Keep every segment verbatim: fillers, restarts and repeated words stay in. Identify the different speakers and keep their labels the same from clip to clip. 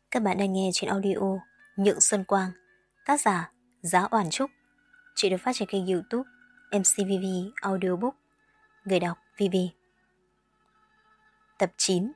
Speaker 1: Các bạn đang nghe trên audio Nhượng Xuân Quang, tác giả Giá Oản Trúc. Chị được phát trên kênh YouTube em xê vê vê Audiobook. Người đọc vê vê. Tập chín.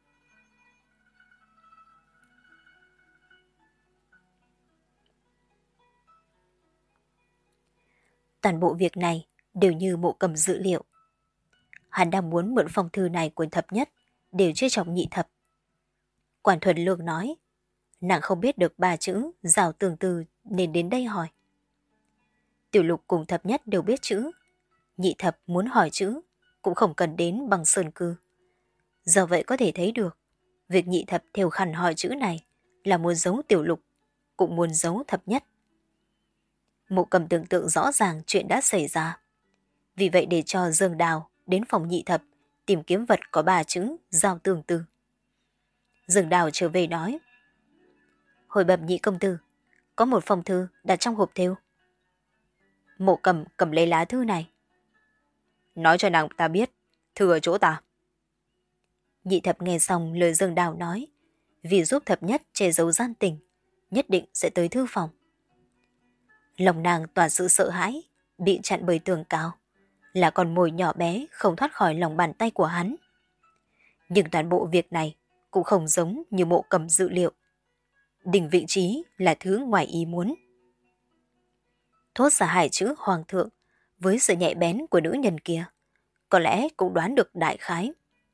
Speaker 1: Toàn bộ việc này đều như Mộ Cầm dự liệu. Hắn đang muốn mượn phong thư này của thập nhất để chơi chọc nhị thập. Quản Thuần Lương nói, nàng không biết được ba chữ rào tường từ nên đến đây hỏi. Tiểu Lục cùng thập nhất đều biết chữ, nhị thập muốn hỏi chữ cũng không cần đến bằng sơn cư. Do vậy có thể thấy được, việc nhị thập theo khẩn hỏi chữ này là muốn giấu Tiểu Lục, cũng muốn giấu thập nhất. Mộ Cầm tưởng tượng rõ ràng chuyện đã xảy ra. Vì vậy để cho Dương Đào đến phòng nhị thập tìm kiếm vật có ba chữ giao tương tư. Dương Đào trở về nói, hồi bẩm nhị công tử, có một phong thư đặt trong hộp thêu. Mộ Cầm cầm lấy lá thư này. Nói cho nàng ta biết, thư ở chỗ ta. Nhị thập nghe xong lời Dương Đào nói, vì giúp thập nhất che giấu gian tình, nhất định sẽ tới thư phòng. Lòng nàng toàn sự sợ hãi, bị chặn bởi tường cao, là con mồi nhỏ bé không thoát khỏi lòng bàn tay của hắn. Nhưng toàn bộ việc này cũng không giống như Mộ Cầm dự liệu. Đỉnh vị trí là thứ ngoài ý muốn. Thốt ra hai chữ hoàng thượng với sự nhạy bén của nữ nhân kia, có lẽ cũng đoán được đại khái.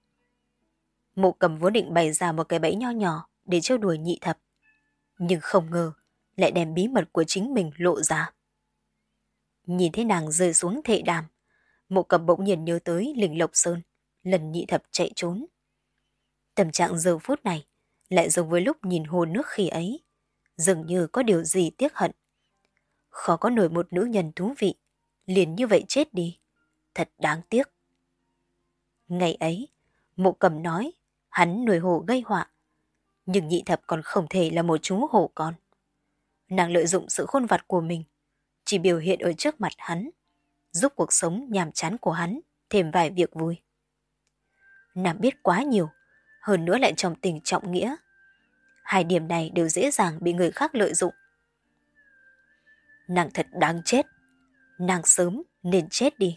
Speaker 1: Mộ Cầm vốn định bày ra một cái bẫy nho nhỏ để trêu đùa nhị thập, nhưng không ngờ lại đem bí mật của chính mình lộ ra. Nhìn thấy nàng rơi xuống thệ đàm, Mộ Cầm bỗng nhiên nhớ tới Linh Lộc Sơn, lần nhị thập chạy trốn. Tâm trạng giờ phút này lại giống với lúc nhìn hồ nước khi ấy, dường như có điều gì tiếc hận. Khó có nổi một nữ nhân thú vị, liền như vậy chết đi, thật đáng tiếc. Ngày ấy, Mộ Cầm nói hắn nuôi hổ gây họa, nhưng nhị thập còn không thể là một chú hổ con. Nàng lợi dụng sự khôn vặt của mình, chỉ biểu hiện ở trước mặt hắn, giúp cuộc sống nhàm chán của hắn thêm vài việc vui. Nàng biết quá nhiều, hơn nữa lại trong tình trọng nghĩa. Hai điểm này đều dễ dàng bị người khác lợi dụng. Nàng thật đáng chết, nàng sớm nên chết đi.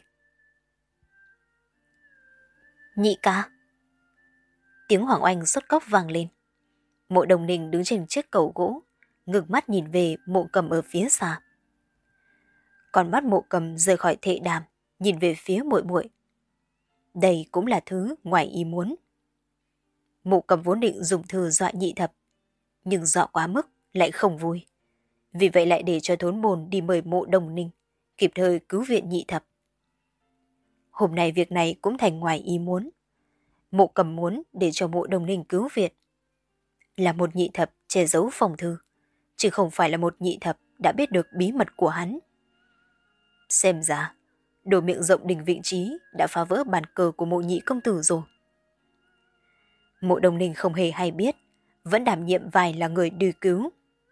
Speaker 1: Nhị ca. Tiếng Hoàng Oanh sốt cốc vang lên. Mộ Đồng Ninh đứng trên chiếc cầu gỗ, ngước mắt nhìn về Mộ Cầm ở phía xa. Còn mắt Mộ Cầm rời khỏi thệ đàm, nhìn về phía muội muội. Đây cũng là thứ ngoài ý muốn. Mộ Cầm vốn định dùng thư dọa nhị thập, nhưng dọa quá mức lại không vui. Vì vậy lại để cho thốn bồn đi mời Mộ Đồng Ninh, kịp thời cứu viện nhị thập. Hôm nay việc này cũng thành ngoài ý muốn. Mộ Cầm muốn để cho Mộ Đồng Ninh cứu viện. Là một nhị thập che giấu phòng thư, chứ không phải là một nhị thập đã biết được bí mật của hắn. Xem ra, đồ miệng rộng Đỉnh vị trí đã phá vỡ bàn cờ của Mộ nhị công tử rồi. Mộ Đồng Ninh không hề hay biết, vẫn đảm nhiệm vai là người đi cứu.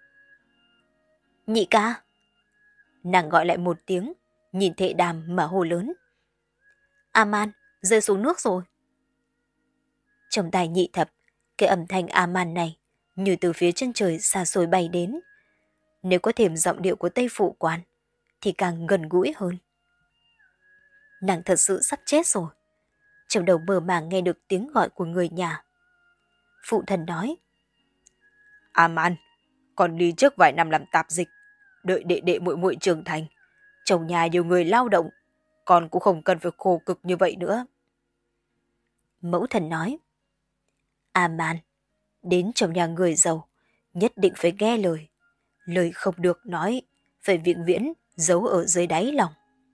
Speaker 1: Nhị ca. Nàng gọi lại một tiếng, nhìn thệ đàm mà hô lớn. A-man, rơi xuống nước rồi. Trong tai nhị thập, cái âm thanh A-man này như từ phía chân trời xa xôi bay đến. Nếu có thêm giọng điệu của Tây Phụ Quan, thì càng gần gũi hơn. Nàng thật sự sắp chết rồi. Trong đầu mơ màng nghe được tiếng gọi của người nhà. Phụ thần nói. A-man, con đi trước vài năm làm tạp dịch, đợi đệ đệ muội muội trưởng thành. Trong nhà nhiều người lao động, con cũng không cần phải khổ cực như vậy nữa. Mẫu thần nói. A-man, đến trong nhà người giàu, nhất định phải nghe lời. Lời không được nói, phải vĩnh viễn giấu ở dưới đáy lòng.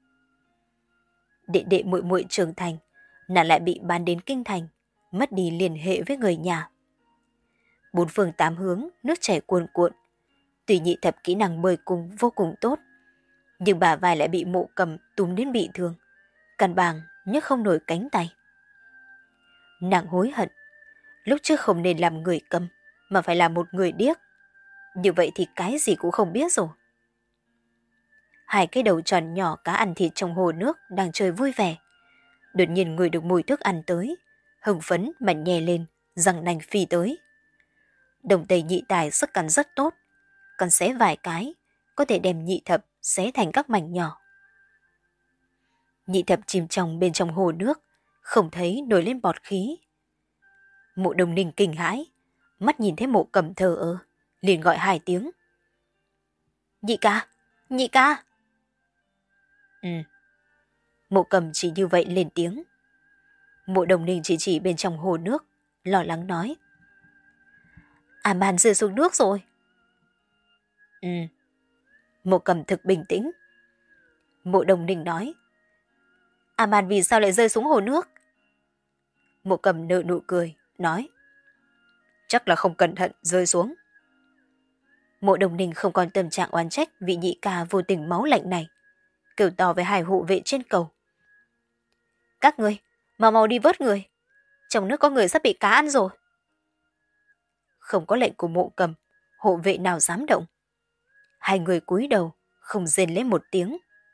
Speaker 1: Đệ đệ muội muội trưởng thành, nàng lại bị bán đến kinh thành, mất đi liên hệ với người nhà. Bốn phương tám hướng, nước chảy cuồn cuộn. Tuy nhị thập kỹ năng bơi cùng vô cùng tốt, nhưng bà vai lại bị Mộ Cầm túm đến bị thương, căn bản nhấc không nổi cánh tay. Nàng hối hận, lúc trước không nên làm người câm, mà phải làm một người điếc. Như vậy thì cái gì cũng không biết rồi. Hai cái đầu tròn nhỏ cá ăn thịt trong hồ nước đang chơi vui vẻ. Đột nhiên ngửi được mùi thức ăn tới, hưng phấn mà nhè lên, răng nanh phi tới. Đồng tây nhị tài sức cắn rất tốt, cắn xé vài cái, có thể đem nhị thập xé thành các mảnh nhỏ. Nhị thập chìm trong bên trong hồ nước, không thấy nổi lên bọt khí. Mộ Đông Ninh kinh hãi, mắt nhìn thấy Mộ Cầm thờ ơ, liền gọi hai tiếng. Nhị ca, nhị ca. Ừ. Mộ Cầm chỉ như vậy lên tiếng. Mộ Đông Ninh chỉ chỉ bên trong hồ nước, lo lắng nói. A Man rơi xuống nước rồi. Ừ. Mộ Cầm thực bình tĩnh. Mộ Đông Ninh nói. A Man vì sao lại rơi xuống hồ nước? Mộ Cầm nở nụ cười, nói. Chắc là không cẩn thận rơi xuống. Mộ Đông Ninh không còn tâm trạng oán trách vị nhị ca vô tình máu lạnh này, kêu to với hai hộ vệ trên cầu. Các ngươi, mau mau đi vớt người. Trong nước có người sắp bị cá ăn rồi. Không có lệnh của Mộ Cầm, hộ vệ nào dám động. Hai người cúi đầu, không rên lên một tiếng.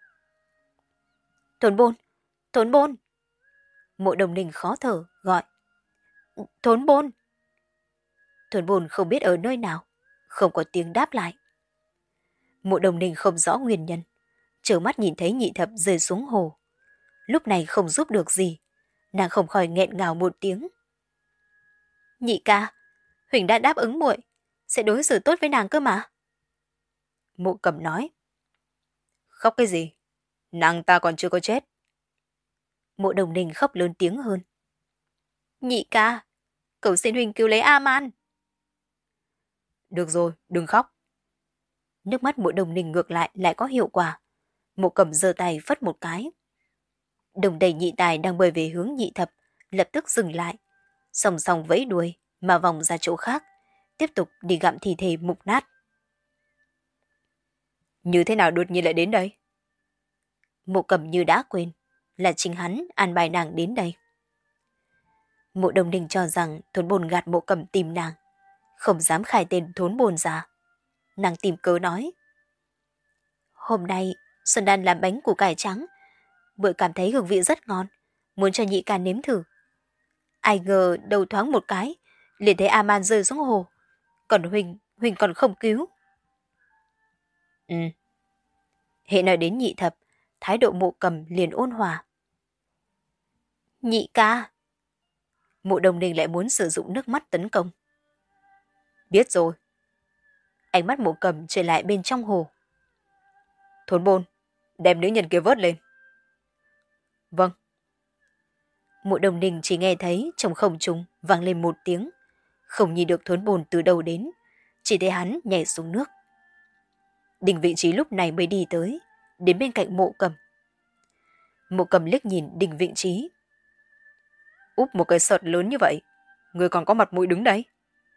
Speaker 1: Thốn Bôn, Thốn Bôn. Mộ Đông Ninh khó thở, gọi. Thốn Bôn. Thốn Bôn không biết ở nơi nào, không có tiếng đáp lại. Mộ Đông Ninh không rõ nguyên nhân, trợn mắt nhìn thấy nhị thập rơi xuống hồ. Lúc này không giúp được gì, nàng không khỏi nghẹn ngào một tiếng. Nhị ca, Huỳnh đã đáp ứng muội, sẽ đối xử tốt với nàng cơ mà. Mộ Cầm nói. Khóc cái gì? Nàng ta còn chưa có chết. Mộ Đông Ninh khóc lớn tiếng hơn. Nhị ca, cầu xin Huỳnh cứu lấy A Man. Được rồi, đừng khóc. Nước mắt Mộ Đông Ninh ngược lại lại có hiệu quả. Mộ Cầm giơ tay phất một cái. Đồng đầy nhị tài đang bơi về hướng nhị thập, lập tức dừng lại, song song vẫy đuôi mà vòng ra chỗ khác, tiếp tục đi gặm thi thể mục nát. Như thế nào đột nhiên lại đến đây? Mộ Cầm như đã quên, là chính hắn an bài nàng đến đây. Mộ Đông Ninh cho rằng Thốn Bồn gạt Mộ Cầm tìm nàng, không dám khai tên Thốn Bồn ra. Nàng tìm cớ nói. Hôm nay Xuân Đan làm bánh củ cải trắng, bữa cảm thấy hương vị rất ngon, muốn cho nhị ca nếm thử. Ai ngờ đầu thoáng một cái, liền thấy A Man rơi xuống hồ, còn Huỳnh, Huỳnh còn không cứu. Ừ. Hệ nói đến nhị thập, thái độ Mộ Cầm liền ôn hòa. Nhị ca. Mộ Đông Ninh lại muốn sử dụng nước mắt tấn công. Biết rồi. Ánh mắt Mộ Cầm trở lại bên trong hồ. Thốn Bôn, đem nữ nhân kia vớt lên. Vâng. Mộ Đông Ninh chỉ nghe thấy trong không trung vang lên một tiếng, không nhìn được Thốn Bồn từ đâu đến, chỉ thấy hắn nhảy xuống nước. Đinh Vị Trí lúc này mới đi tới, đến bên cạnh Mộ Cầm. Mộ Cầm liếc nhìn Đinh Vị Trí. Úp một cái sọt lớn như vậy, người còn có mặt mũi đứng đấy.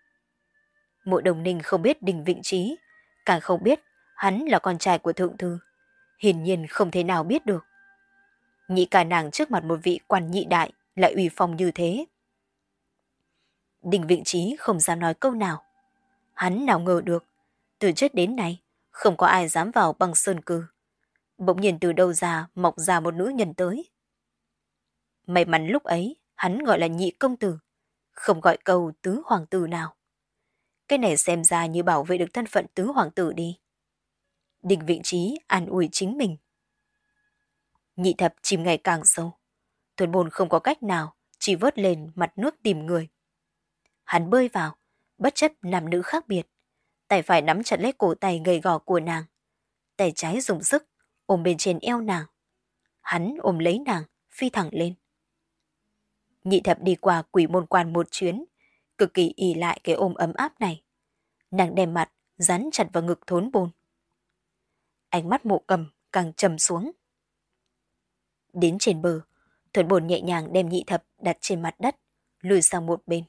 Speaker 1: Mộ Đông Ninh không biết Đinh Vị Trí, càng không biết hắn là con trai của thượng thư, hiển nhiên không thể nào biết được. Nhị ca nàng trước mặt một vị quan nhị đại lại uy phong như thế. Đinh Vị Trí không dám nói câu nào. Hắn nào ngờ được, từ trước đến nay không có ai dám vào Băng Sơn Cư. Bỗng nhiên từ đâu ra mọc ra một nữ nhân tới. May mắn lúc ấy hắn gọi là nhị công tử, không gọi câu tứ hoàng tử nào. Cái này xem ra như bảo vệ được thân phận tứ hoàng tử đi. Đinh Vị Trí an ủi chính mình. Nhị thập chìm ngày càng sâu. Thốn Bồn không có cách nào, chỉ vớt lên mặt nước tìm người. Hắn bơi vào, bất chấp nam nữ khác biệt. Tay phải nắm chặt lấy cổ tay gầy gò của nàng. Tay trái dùng sức, ôm bên trên eo nàng. Hắn ôm lấy nàng, phi thẳng lên. Nhị thập đi qua Quỷ Môn Quan một chuyến, cực kỳ ỷ lại cái ôm ấm áp này. Nàng đem mặt, dán chặt vào ngực Thốn Bồn. Ánh mắt Mộ Cầm càng trầm xuống. Đến trên bờ, Thốn Bồn nhẹ nhàng đem nhị thập đặt trên mặt đất, lùi sang một bên.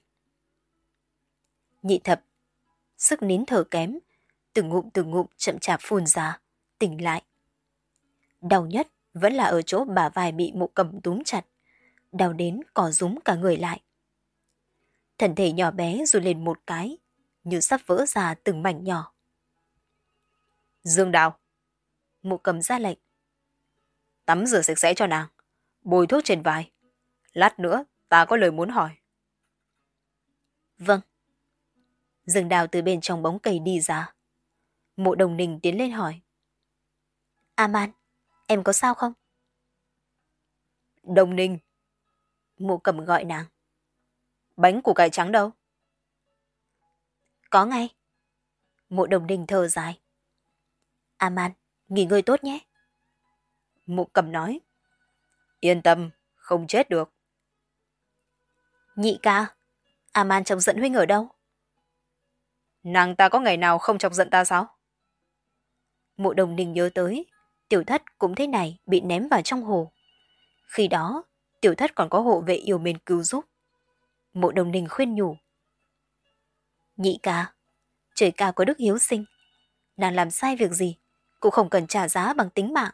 Speaker 1: Nhị thập, sức nín thở kém, từng ngụm từng ngụm chậm chạp phun ra, tỉnh lại. Đau nhất vẫn là ở chỗ bả vai bị Mộ Cầm túm chặt, đau đến cò rúm cả người lại. Thân thể nhỏ bé run lên một cái, như sắp vỡ ra từng mảnh nhỏ. Dương Đào. Mộ Cầm ra lệnh. Tắm rửa sạch sẽ cho nàng, bôi thuốc trên vai. Lát nữa ta có lời muốn hỏi. Vâng. Dương Đào từ bên trong bóng cây đi ra. Mộ Đồng Ninh tiến lên hỏi. A-man, em có sao không? Đồng Ninh. Mộ Cầm gọi nàng. Bánh củ cải trắng đâu? Có ngay. Mộ Đồng Ninh thở dài. A-man, nghỉ ngơi tốt nhé. Mộ Cầm nói. Yên tâm, không chết được. Nhị ca, A-man chọc giận huynh ở đâu? Nàng ta có ngày nào không chọc giận ta sao? Mộ Đồng Ninh nhớ tới, Tiểu Thất cũng thế này bị ném vào trong hồ. Khi đó, Tiểu Thất còn có hộ vệ yêu mến cứu giúp. Mộ Đồng Ninh khuyên nhủ. Nhị ca, trời cao có đức hiếu sinh. Nàng làm sai việc gì, cũng không cần trả giá bằng tính mạng.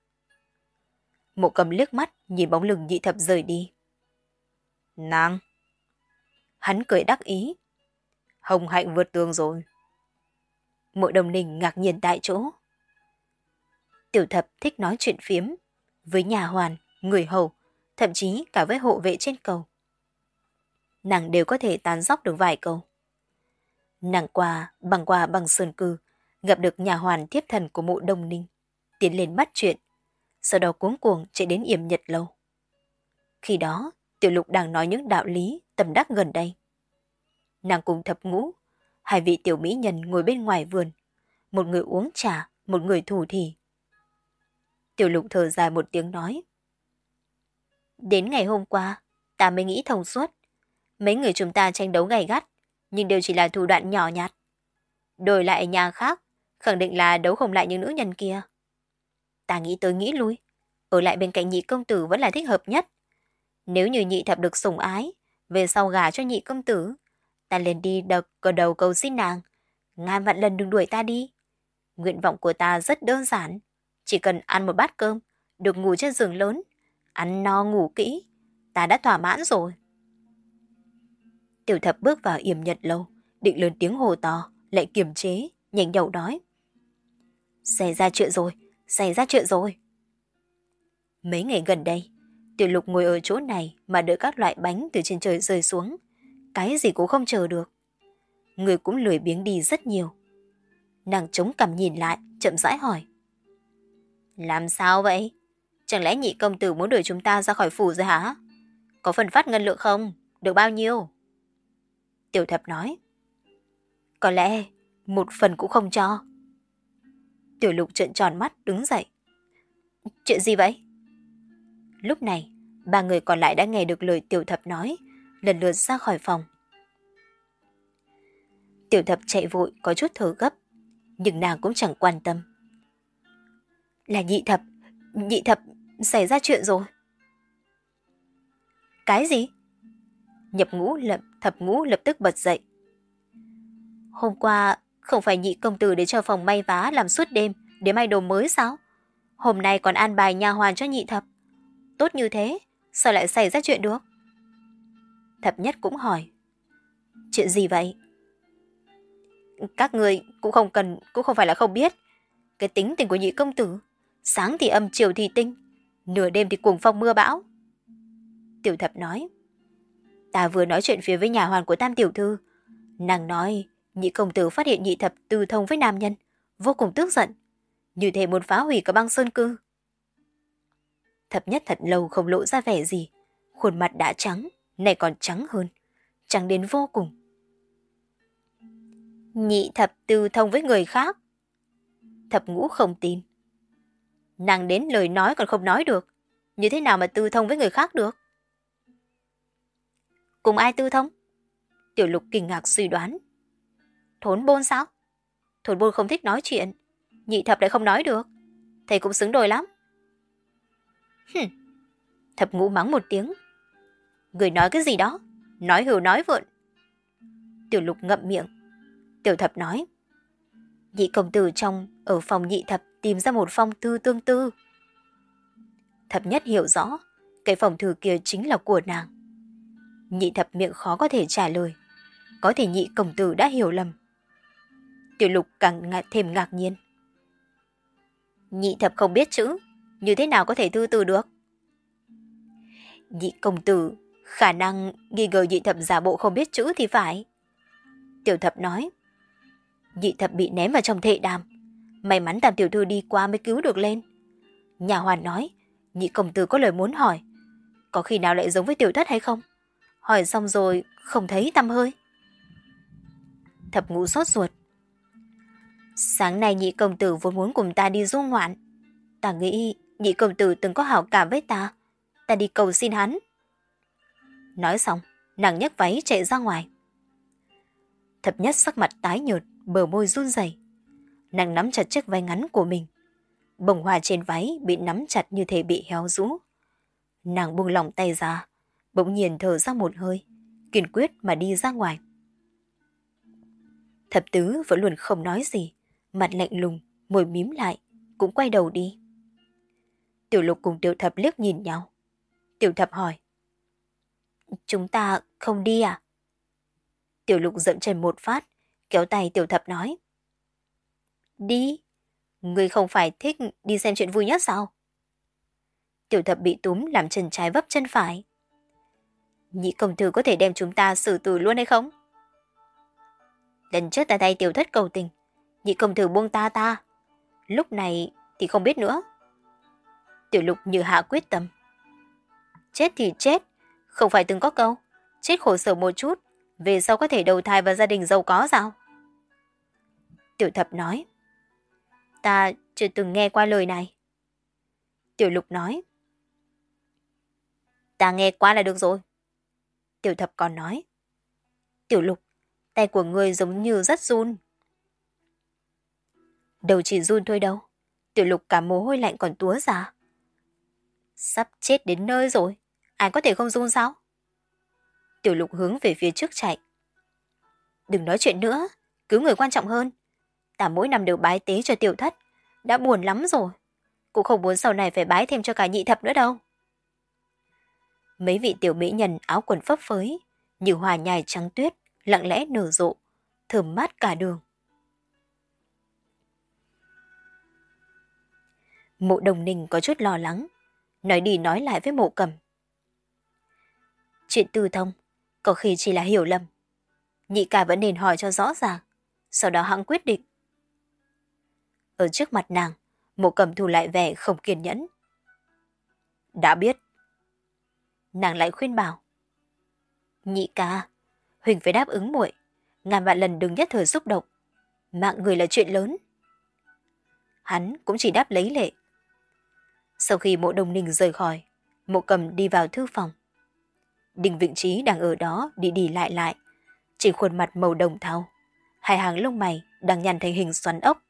Speaker 1: Mộ Cầm liếc mắt nhìn bóng lưng Nhị Thập rời đi. Nàng. Hắn cười đắc ý. Hồng hạnh vượt tường rồi. Mộ Đồng Ninh ngạc nhiên tại chỗ. Tiểu Thập thích nói chuyện phiếm với nhà hoàn, người hầu, thậm chí cả với hộ vệ trên cầu. Nàng đều có thể tán dóc được vài câu. Nàng qua bằng qua bằng sơn cư, gặp được nhà hoàn tiếp thần của Mộ Đồng Ninh, tiến lên bắt chuyện, sau đó cuống cuồng chạy đến Yểm Nhật lâu. Khi đó, Tiểu Lục đang nói những đạo lý tâm đắc gần đây. Nàng cùng Thập Ngũ, hai vị tiểu mỹ nhân ngồi bên ngoài vườn, một người uống trà, một người thủ thỉ. Tiểu Lục thở dài một tiếng nói. Đến ngày hôm qua, ta mới nghĩ thông suốt. Mấy người chúng ta tranh đấu gay gắt, nhưng đều chỉ là thủ đoạn nhỏ nhặt. Đổi lại nhà khác, khẳng định là đấu không lại những nữ nhân kia. Ta nghĩ tới nghĩ lui, ở lại bên cạnh Nhị công tử vẫn là thích hợp nhất. Nếu như Nhị Thập được sủng ái, về sau gả cho Nhị công tử, ta liền đi đập cờ đầu cầu xin nàng, ngàn vạn lần đừng đuổi ta đi. Nguyện vọng của ta rất đơn giản, chỉ cần ăn một bát cơm, được ngủ trên giường lớn, ăn no ngủ kỹ, ta đã thỏa mãn rồi. Tiểu Thập bước vào Yểm Nhật lâu, định lớn tiếng hồ to, lại kiềm chế, nhanh nhậu nói. Xảy ra chuyện rồi, xảy ra chuyện rồi. Mấy ngày gần đây, Tiểu Lục ngồi ở chỗ này mà đợi các loại bánh từ trên trời rơi xuống. Cái gì cũng không chờ được. Người cũng lười biếng đi rất nhiều. Nàng chống cằm nhìn lại, chậm rãi hỏi. Làm sao vậy? Chẳng lẽ Nhị công tử muốn đuổi chúng ta ra khỏi phủ rồi hả? Có phần phát ngân lượng không? Được bao nhiêu? Tiểu Thập nói. Có lẽ một phần cũng không cho. Tiểu Lục trợn tròn mắt đứng dậy. Chuyện gì vậy? Lúc này, ba người còn lại đã nghe được lời Tiểu Thập nói, lần lượt ra khỏi phòng. Tiểu Thập chạy vội có chút thở gấp, nhưng nàng cũng chẳng quan tâm. Là Nhị Thập, Nhị Thập xảy ra chuyện rồi. Cái gì? Nhập Ngũ lập Thập Ngũ lập tức bật dậy. Hôm qua không phải Nhị công tử để cho phòng may vá làm suốt đêm để may đồ mới sao? Hôm nay còn an bài nha hoàn cho Nhị Thập. Tốt như thế, sao lại xảy ra chuyện được? Thập Nhất cũng hỏi. Chuyện gì vậy? Các người cũng không cần, cũng không phải là không biết. Cái tính tình của Nhị công tử, sáng thì âm chiều thì tinh, nửa đêm thì cuồng phong mưa bão. Tiểu Thập nói. Ta vừa nói chuyện phía với nhà hoàn của Tam tiểu thư, nàng nói Nhị công tử phát hiện Nhị Thập tư thông với nam nhân, vô cùng tức giận, như thể muốn phá hủy cả băng sơn cư. Thập Nhất thật lâu không lộ ra vẻ gì, khuôn mặt đã trắng, này còn trắng hơn, trắng đến vô cùng. Nhị Thập tư thông với người khác? Thập Ngũ không tin. Nàng đến lời nói còn không nói được, như thế nào mà tư thông với người khác được? Cùng ai tư thông? Tiểu Lục kinh ngạc suy đoán. Thốn Bôn sao? Thốn Bôn không thích nói chuyện, Nhị Thập lại không nói được, thầy cũng xứng đôi lắm. Hừm. Thập Ngũ mắng một tiếng. Người nói cái gì đó? Nói hưu nói vượn. Tiểu Lục ngậm miệng. Tiểu Thập nói. Nhị công tử trong ở phòng Nhị Thập tìm ra một phong thư tương tư. Thập Nhất hiểu rõ, cái phong thư kia chính là của nàng. Nhị Thập miệng khó có thể trả lời, có thể Nhị công tử đã hiểu lầm. Tiểu Lục càng ngạc, thêm ngạc nhiên. Nhị Thập không biết chữ, như thế nào có thể thư từ được? Nhị công tử khả năng nghi ngờ Nhị Thập giả bộ không biết chữ thì phải. Tiểu thập nói. Nhị thập bị ném vào trong thệ đàm. May mắn Tam tiểu thư đi qua mới cứu được lên. Nhà hoàn nói, nhị công tử có lời muốn hỏi. Có khi nào lại giống với tiểu thất hay không? Hỏi xong rồi không thấy tăm hơi. Thập ngũ sốt ruột. Sáng nay nhị công tử vốn muốn cùng ta đi du ngoạn. Ta nghĩ nhị công tử từng có hảo cảm với ta. Ta đi cầu xin hắn. Nói xong, nàng nhấc váy chạy ra ngoài. Thập nhất sắc mặt tái nhợt, bờ môi run rẩy. Nàng nắm chặt chiếc váy ngắn của mình. Bông hoa trên váy bị nắm chặt như thể bị héo rũ. Nàng buông lỏng tay ra, bỗng nhiên thở ra một hơi, kiên quyết mà đi ra ngoài. Thập tứ vẫn luôn không nói gì, mặt lạnh lùng, môi mím lại, cũng quay đầu đi. Tiểu lục cùng tiểu thập liếc nhìn nhau. Tiểu thập hỏi. Chúng ta không đi à? Tiểu lục dậm chân một phát, kéo tay tiểu thập nói. Đi? Ngươi không phải thích đi xem chuyện vui nhất sao? Tiểu thập bị túm làm chân trái vấp chân phải. Nhị công tử có thể đem chúng ta xử tử luôn hay không? Lần trước ta thay tiểu thất cầu tình, nhị công tử buông ta ta. Lúc này thì không biết nữa. Tiểu lục như hạ quyết tâm. Chết thì chết, không phải từng có câu, chết khổ sở một chút, về sau có thể đầu thai vào gia đình giàu có sao? Tiểu thập nói. Ta chưa từng nghe qua lời này. Tiểu lục nói. Ta nghe qua là được rồi. Tiểu thập còn nói. Tiểu lục, tay của ngươi giống như rất run. Đầu chỉ run thôi đâu. Tiểu lục cả mồ hôi lạnh còn túa ra. Sắp chết đến nơi rồi, ai có thể không run sao? Tiểu lục hướng về phía trước chạy. Đừng nói chuyện nữa, cứu người quan trọng hơn. Ta mỗi năm đều bái tế cho tiểu thất, đã buồn lắm rồi. Cũng không muốn sau này phải bái thêm cho cả nhị thập nữa đâu. Mấy vị tiểu mỹ nhân áo quần phấp phới, như hoa nhài trắng tuyết, lặng lẽ nở rộ, thơm mát cả đường. Mộ Đồng Ninh có chút lo lắng, nói đi nói lại với Mộ Cầm. Chuyện tư thông, có khi chỉ là hiểu lầm. Nhị ca vẫn nên hỏi cho rõ ràng, sau đó hẵng quyết định. Ở trước mặt nàng, Mộ Cầm thu lại vẻ không kiên nhẫn. Đã biết. Nàng lại khuyên bảo. Nhị ca, Huỳnh phải đáp ứng muội, ngàn vạn lần đừng nhất thời xúc động. Mạng người là chuyện lớn. Hắn cũng chỉ đáp lấy lệ. Sau khi Mộ Đồng Ninh rời khỏi, Mộ Cầm đi vào thư phòng. Đinh Vịnh Trí đang ở đó đi đi lại lại, chỉ khuôn mặt màu đồng thau, hai hàng lông mày đang nhăn thành hình xoắn ốc.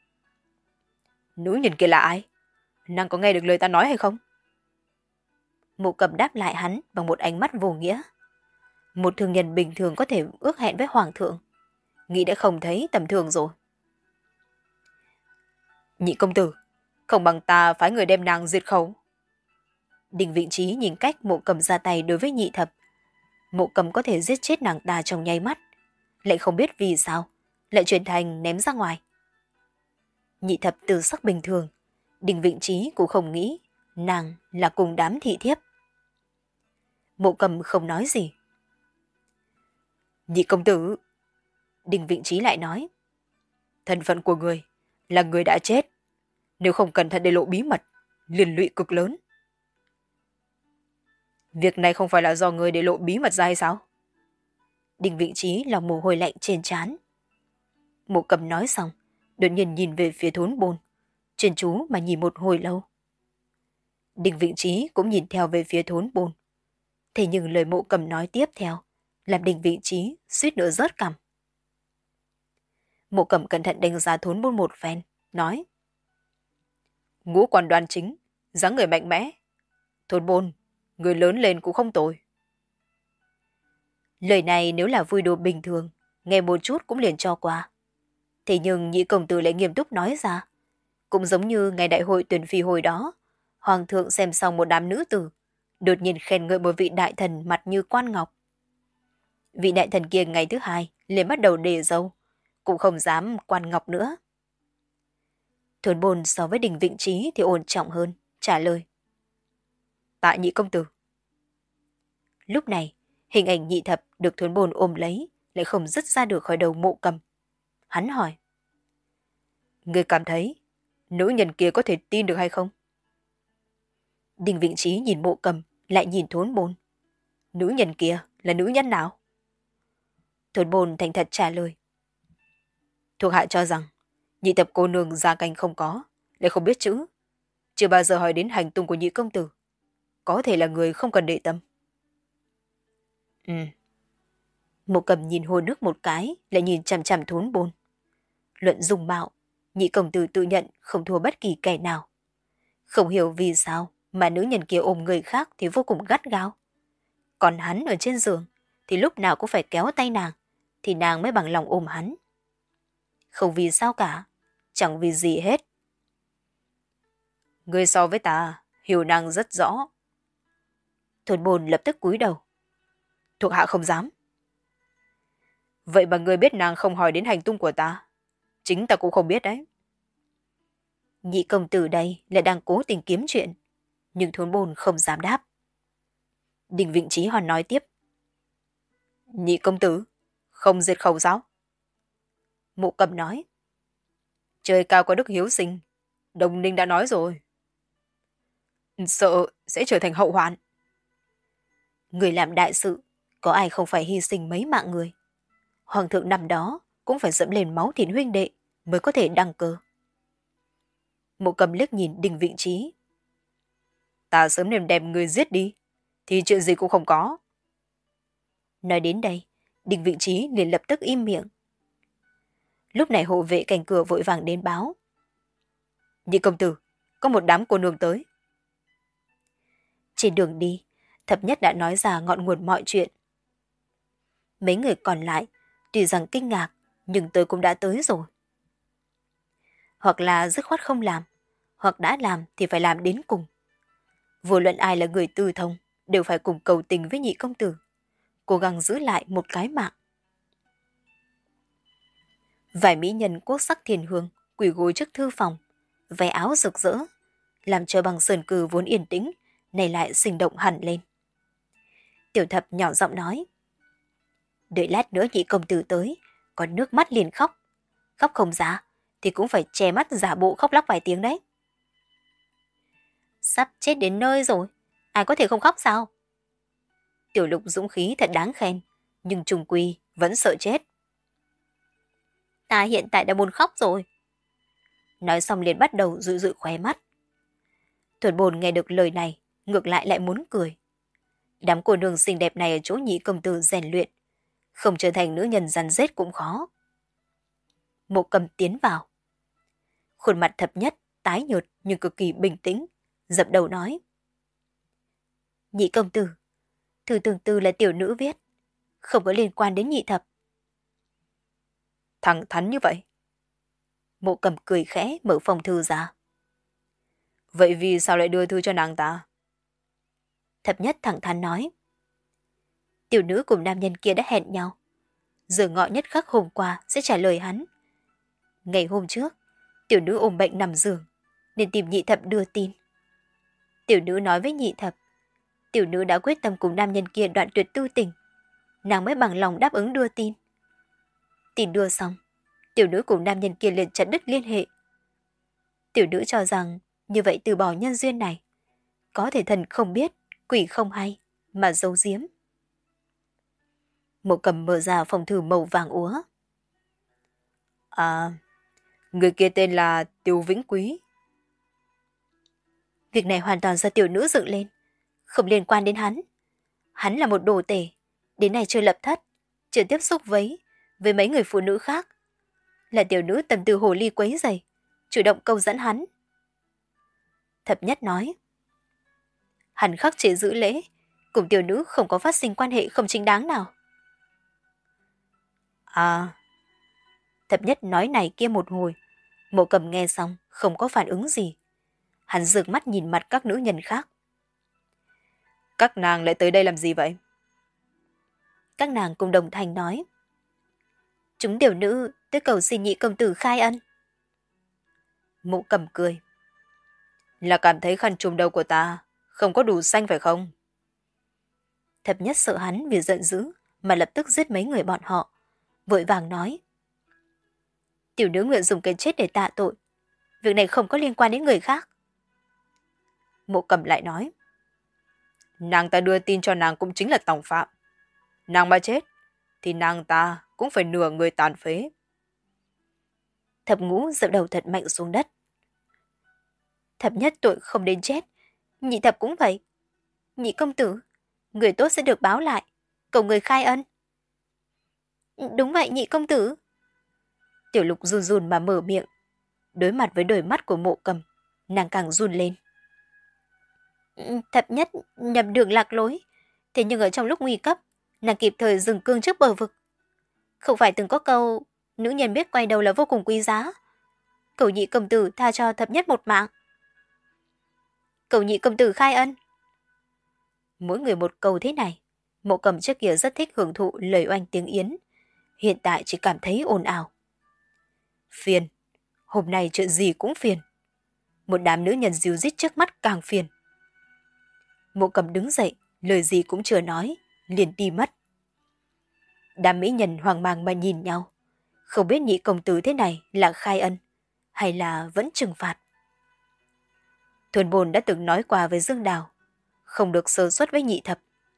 Speaker 1: Nữ nhân kia là ai? Nàng có nghe được lời ta nói hay không? Mộ Cầm đáp lại hắn bằng một ánh mắt vô nghĩa. Một thương nhân bình thường có thể ước hẹn với hoàng thượng, nghĩ đã không thấy tầm thường rồi. Nhị công tử, không bằng ta phái người đem nàng diệt khẩu. Đinh Vịnh Trí nhìn cách Mộ Cầm ra tay đối với nhị thập. Mộ Cầm có thể giết chết nàng ta trong nháy mắt, lại không biết vì sao lại chuyển thành ném ra ngoài. Nhị thập từ sắc bình thường, Đinh Vịnh Trí cũng không nghĩ nàng là cùng đám thị thiếp. Mộ Cầm không nói gì. Nhị công tử, Đinh Vịnh Trí lại nói, thân phận của người là người đã chết, nếu không cẩn thận để lộ bí mật, liên lụy cực lớn. Việc này không phải là do người để lộ bí mật ra hay sao? Đinh Vịnh Trí lòng mồ hôi lạnh trên trán. Mộ Cầm nói xong, đột nhiên nhìn về phía Thốn Bôn, chuyên chú mà nhìn một hồi lâu. Đinh Vịnh Trí cũng nhìn theo về phía Thốn Bôn. Thế nhưng lời Mộ Cầm nói tiếp theo làm Đinh Vịnh Trí suýt nữa rớt cằm. Mộ Cầm cẩn thận đánh giá Thốn Bôn một phen, nói: Ngũ quan đoan chính, dáng người mạnh mẽ. Thốn Bôn, người lớn lên cũng không tồi. Lời này nếu là vui đùa bình thường, nghe một chút cũng liền cho qua. Thế nhưng nhị công tử lại nghiêm túc nói ra, cũng giống như ngày đại hội tuyển phi hồi đó, hoàng thượng xem xong một đám nữ tử, đột nhiên khen ngợi một vị đại thần mặt như quan ngọc. Vị đại thần kia ngày thứ hai liền bắt đầu đề dâu, cũng không dám quan ngọc nữa. Thốn Bôn so với Đinh Vịnh Trí thì ổn trọng hơn, trả lời: Tại nhị công tử. Lúc này, hình ảnh nhị thập được Thốn Bôn ôm lấy, lại không dứt ra được khỏi đầu Mộ Cầm. Hắn hỏi. Ngươi cảm thấy nữ nhân kia có thể tin được hay không? Đinh Vĩnh Chí nhìn Mộ Cầm, lại nhìn Thốn Bồn. Nữ nhân kia là nữ nhân nào? Thốn Bồn thành thật trả lời. Thuộc hạ cho rằng nhị thập cô nương gia cảnh không có, lại không biết chữ, chưa bao giờ hỏi đến hành tung của nhị công tử, có thể là người không cần để tâm. Ừ. Mộ Cầm nhìn hồ nước một cái, lại nhìn chằm chằm Thốn Bồn. Luận dung mạo, nhị công tử tự nhận không thua bất kỳ kẻ nào. Không hiểu vì sao mà nữ nhân kia ôm người khác thì vô cùng gắt gao. Còn hắn ở trên giường thì lúc nào cũng phải kéo tay nàng, thì nàng mới bằng lòng ôm hắn. Không vì sao cả, chẳng vì gì hết. Ngươi so với ta, hiểu nàng rất rõ. Thốn Bồn lập tức cúi đầu. Thuộc hạ không dám. Vậy mà ngươi biết nàng không hỏi đến hành tung của ta. Chính ta cũng không biết đấy. Nhị công tử đây lại đang cố tình kiếm chuyện, nhưng Thốn Bồn không dám đáp. Đinh Vĩnh Chí hoàn nói tiếp. Nhị công tử, không diệt khẩu sao? Mộ Cầm nói. Trời cao có đức hiếu sinh, Đồng Ninh đã nói rồi. Sợ sẽ trở thành hậu hoạn. Người làm đại sự, có ai không phải hy sinh mấy mạng người. Hoàng thượng năm đó cũng phải dẫm lên máu thịt huynh đệ mới có thể đăng cơ. Mộ Cầm liếc nhìn Đinh Vĩnh Chí. Ta sớm nên đem người giết đi, thì chuyện gì cũng không có. Nói đến đây, Đinh Vĩnh Chí liền lập tức im miệng. Lúc này hộ vệ canh cửa vội vàng đến báo. Nhị công tử, có một đám cô nương tới. Trên đường đi, Thập Nhất đã nói ra ngọn nguồn mọi chuyện. Mấy người còn lại, tuy rằng kinh ngạc, nhưng tôi cũng đã tới rồi. Hoặc là dứt khoát không làm, hoặc đã làm thì phải làm đến cùng. Vô luận ai là người tư thông, đều phải cùng cầu tình với nhị công tử, cố gắng giữ lại một cái mạng. Vài mỹ nhân quốc sắc thiền hương quỳ gối trước thư phòng, váy áo rực rỡ, làm cho Bằng Sơn Cư vốn yên tĩnh này lại sinh động hẳn lên. Tiểu Thập nhỏ giọng nói. Đợi lát nữa nhị công tử tới, có nước mắt liền khóc. Khóc không ra thì cũng phải che mắt giả bộ khóc lóc vài tiếng đấy. Sắp chết đến nơi rồi, ai có thể không khóc sao? Tiểu Lục dũng khí thật đáng khen, nhưng trùng quy vẫn sợ chết. Ta hiện tại đã muốn khóc rồi. Nói xong liền bắt đầu dụi dụi khóe mắt. Thuần Bồn nghe được lời này, ngược lại lại muốn cười. Đám cô nương xinh đẹp này ở chỗ nhị công tử rèn luyện, không trở thành nữ nhân rắn rết cũng khó. Mộ Cầm tiến vào. Khuôn mặt Thập Nhất tái nhợt nhưng cực kỳ bình tĩnh, dập đầu nói. Nhị công tử, thư tương tư là tiểu nữ viết, không có liên quan đến nhị thập. Thẳng thắn như vậy. Mộ Cầm cười khẽ mở phòng thư ra. Vậy vì sao lại đưa thư cho nàng ta? Thập Nhất thẳng thắn nói. Tiểu nữ cùng nam nhân kia đã hẹn nhau. Giờ ngọ nhất khắc hôm qua sẽ trả lời hắn. Ngày hôm trước, tiểu nữ ôm bệnh nằm giường, nên tìm nhị thập đưa tin. Tiểu nữ nói với nhị thập, tiểu nữ đã quyết tâm cùng nam nhân kia đoạn tuyệt tư tình. Nàng mới bằng lòng đáp ứng đưa tin. Tin đưa xong, tiểu nữ cùng nam nhân kia liền chặt đứt liên hệ. Tiểu nữ cho rằng như vậy từ bỏ nhân duyên này, có thể thần không biết, quỷ không hay, mà giấu giếm. Mộ Cầm mở ra phòng thư màu vàng úa. À, người kia tên là Tiêu Vĩnh Quý. Việc này hoàn toàn do tiểu nữ dựng lên, không liên quan đến hắn. Hắn là một đồ tể, đến nay chưa lập thất, chưa tiếp xúc với với mấy người phụ nữ khác. Là tiểu nữ tầm từ hồ ly quấy rầy, chủ động câu dẫn hắn. Thập Nhất nói. Hắn khắc chế giữ lễ, cùng tiểu nữ không có phát sinh quan hệ không chính đáng nào. À. Thập Nhất nói này kia một hồi, Mộ Cầm nghe xong không có phản ứng gì. Hắn rực mắt nhìn mặt các nữ nhân khác. Các nàng lại tới đây làm gì vậy? Các nàng cùng đồng thanh nói. Chúng tiểu nữ tới cầu xin nhị công tử khai ân. Mộ Cầm cười. Là cảm thấy khăn trùm đầu của ta không có đủ xanh phải không? Thập Nhất sợ hắn vì giận dữ mà lập tức giết mấy người bọn họ, vội vàng nói. Tiểu nữ nguyện dùng cái chết để tạ tội. Việc này không có liên quan đến người khác. Mộ Cầm lại nói. Nàng ta đưa tin cho nàng cũng chính là tòng phạm. Nàng mà chết, thì nàng ta cũng phải nửa người tàn phế. Thập Ngũ dậm đầu thật mạnh xuống đất. Thập nhất tội không đến chết, nhị thập cũng vậy. Nhị công tử, người tốt sẽ được báo lại, cầu người khai ân. Đúng vậy nhị công tử. Tiểu Lục run run mà mở miệng. Đối mặt với đôi mắt của Mộ Cầm, nàng càng run lên. Thập nhất nhầm đường lạc lối, thế nhưng ở trong lúc nguy cấp, nàng kịp thời dừng cương trước bờ vực. Không phải từng có câu, nữ nhân biết quay đầu là vô cùng quý giá. Cầu nhị công tử tha cho thập nhất một mạng. Cầu nhị công tử khai ân. Mỗi người một câu thế này, Mộ Cầm trước kia rất thích hưởng thụ lời oanh tiếng yến, hiện tại chỉ cảm thấy ồn ào. Phiền, hôm nay chuyện gì cũng phiền. Một đám nữ nhân díu dít trước mắt càng phiền. Mộ Cầm đứng dậy, lời gì cũng chưa nói, liền đi mất. Đám mỹ nhân hoang mang mà nhìn nhau, không biết nhị công tử thế này là khai ân, hay là vẫn trừng phạt. Thuần Bồn đã từng nói qua với Dương Đào, không được sơ suất với nhị thập.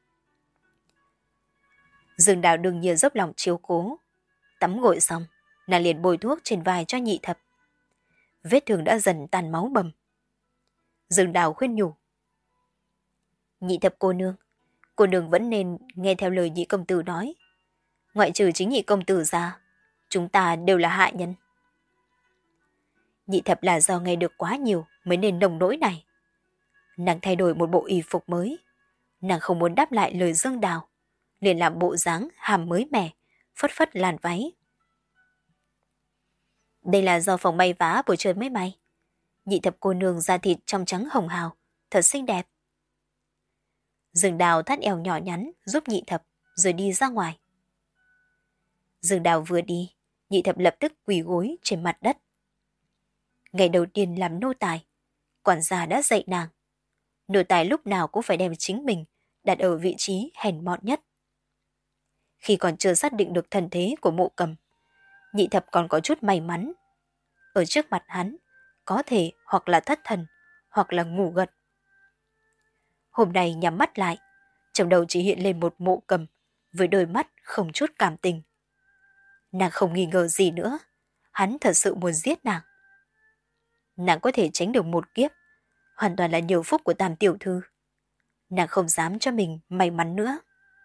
Speaker 1: Dương Đào đương nhiên dốc lòng chiếu cố. Tắm gội xong, nàng liền bôi thuốc trên vai cho nhị thập. Vết thương đã dần tan máu bầm. Dương Đào khuyên nhủ. Nhị thập cô nương, cô nương vẫn nên nghe theo lời nhị công tử nói. Ngoại trừ chính nhị công tử ra, chúng ta đều là hạ nhân. Nhị thập là do nghe được quá nhiều mới nên nồng nỗi này. Nàng thay đổi một bộ y phục mới. Nàng không muốn đáp lại lời Dương Đào, liền làm bộ dáng hàm mới mẻ, phất phất làn váy. Đây là do phòng may vá buổi trưa mới may. Nhị thập cô nương da thịt trong trắng hồng hào, thật xinh đẹp. Dương Đào thắt eo nhỏ nhắn giúp nhị thập rồi đi ra ngoài. Dương Đào vừa đi, nhị thập lập tức quỳ gối trên mặt đất. Ngày đầu tiên làm nô tài, quản gia đã dạy nàng. Nô tài lúc nào cũng phải đem chính mình đặt ở vị trí hèn mọn nhất. Khi còn chưa xác định được thần thế của Mộ Cầm, nhị thập còn có chút may mắn. Ở trước mặt hắn, có thể hoặc là thất thần, hoặc là ngủ gật. Hôm nay nhắm mắt lại, trong đầu chỉ hiện lên một Mộ Cầm với đôi mắt không chút cảm tình. Nàng không nghi ngờ gì nữa, hắn thật sự muốn giết nàng. Nàng có thể tránh được một kiếp, hoàn toàn là nhiều phúc của Tam tiểu thư. Nàng không dám cho mình may mắn nữa.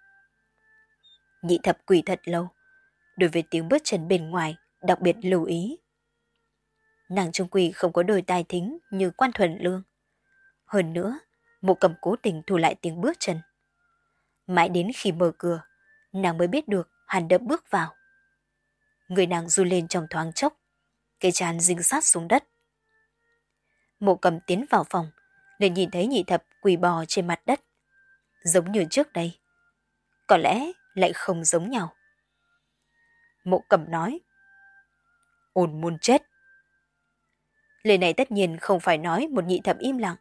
Speaker 1: Nhị thập quỳ thật lâu, đối với tiếng bước chân bên ngoài đặc biệt lưu ý. Nàng trung quỳ không có đôi tai thính như Quan Thuần Lương. Hơn nữa, Mộ Cầm cố tình thu lại tiếng bước chân. Mãi đến khi mở cửa, nàng mới biết được hắn đã bước vào. Người nàng run lên trong thoáng chốc, cái trán dính sát xuống đất. Mộ Cầm tiến vào phòng, liền nhìn thấy nhị thập quỳ bò trên mặt đất. Giống như trước đây. Có lẽ lại không giống nhau. Mộ Cầm nói. Ôn muốn chết. Lời này tất nhiên không phải nói một nhị thập im lặng.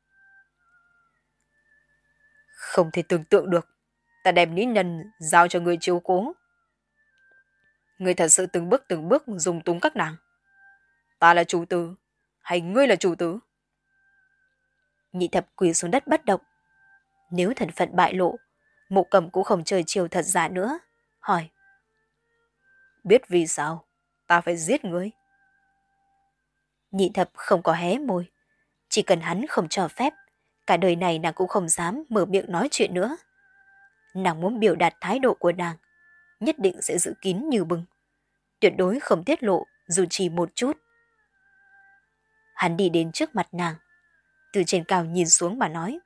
Speaker 1: Không thể tưởng tượng được. Ta đem nữ nhân giao cho người chiếu cố. Người thật sự từng bước từng bước dùng túng các nàng. Ta là chủ tử, hay ngươi là chủ tử? Nhị thập quỳ xuống đất bất động. Nếu thân phận bại lộ, Mộ Cầm cũng không chơi chiều thật giả nữa. Hỏi. Biết vì sao ta phải giết ngươi? Nhị thập không có hé môi. Chỉ cần hắn không cho phép, cả đời này nàng cũng không dám mở miệng nói chuyện nữa. Nàng muốn biểu đạt thái độ của nàng, nhất định sẽ giữ kín như bưng. Tuyệt đối không tiết lộ dù chỉ một chút. Hắn đi đến trước mặt nàng, từ trên cao nhìn xuống mà nói.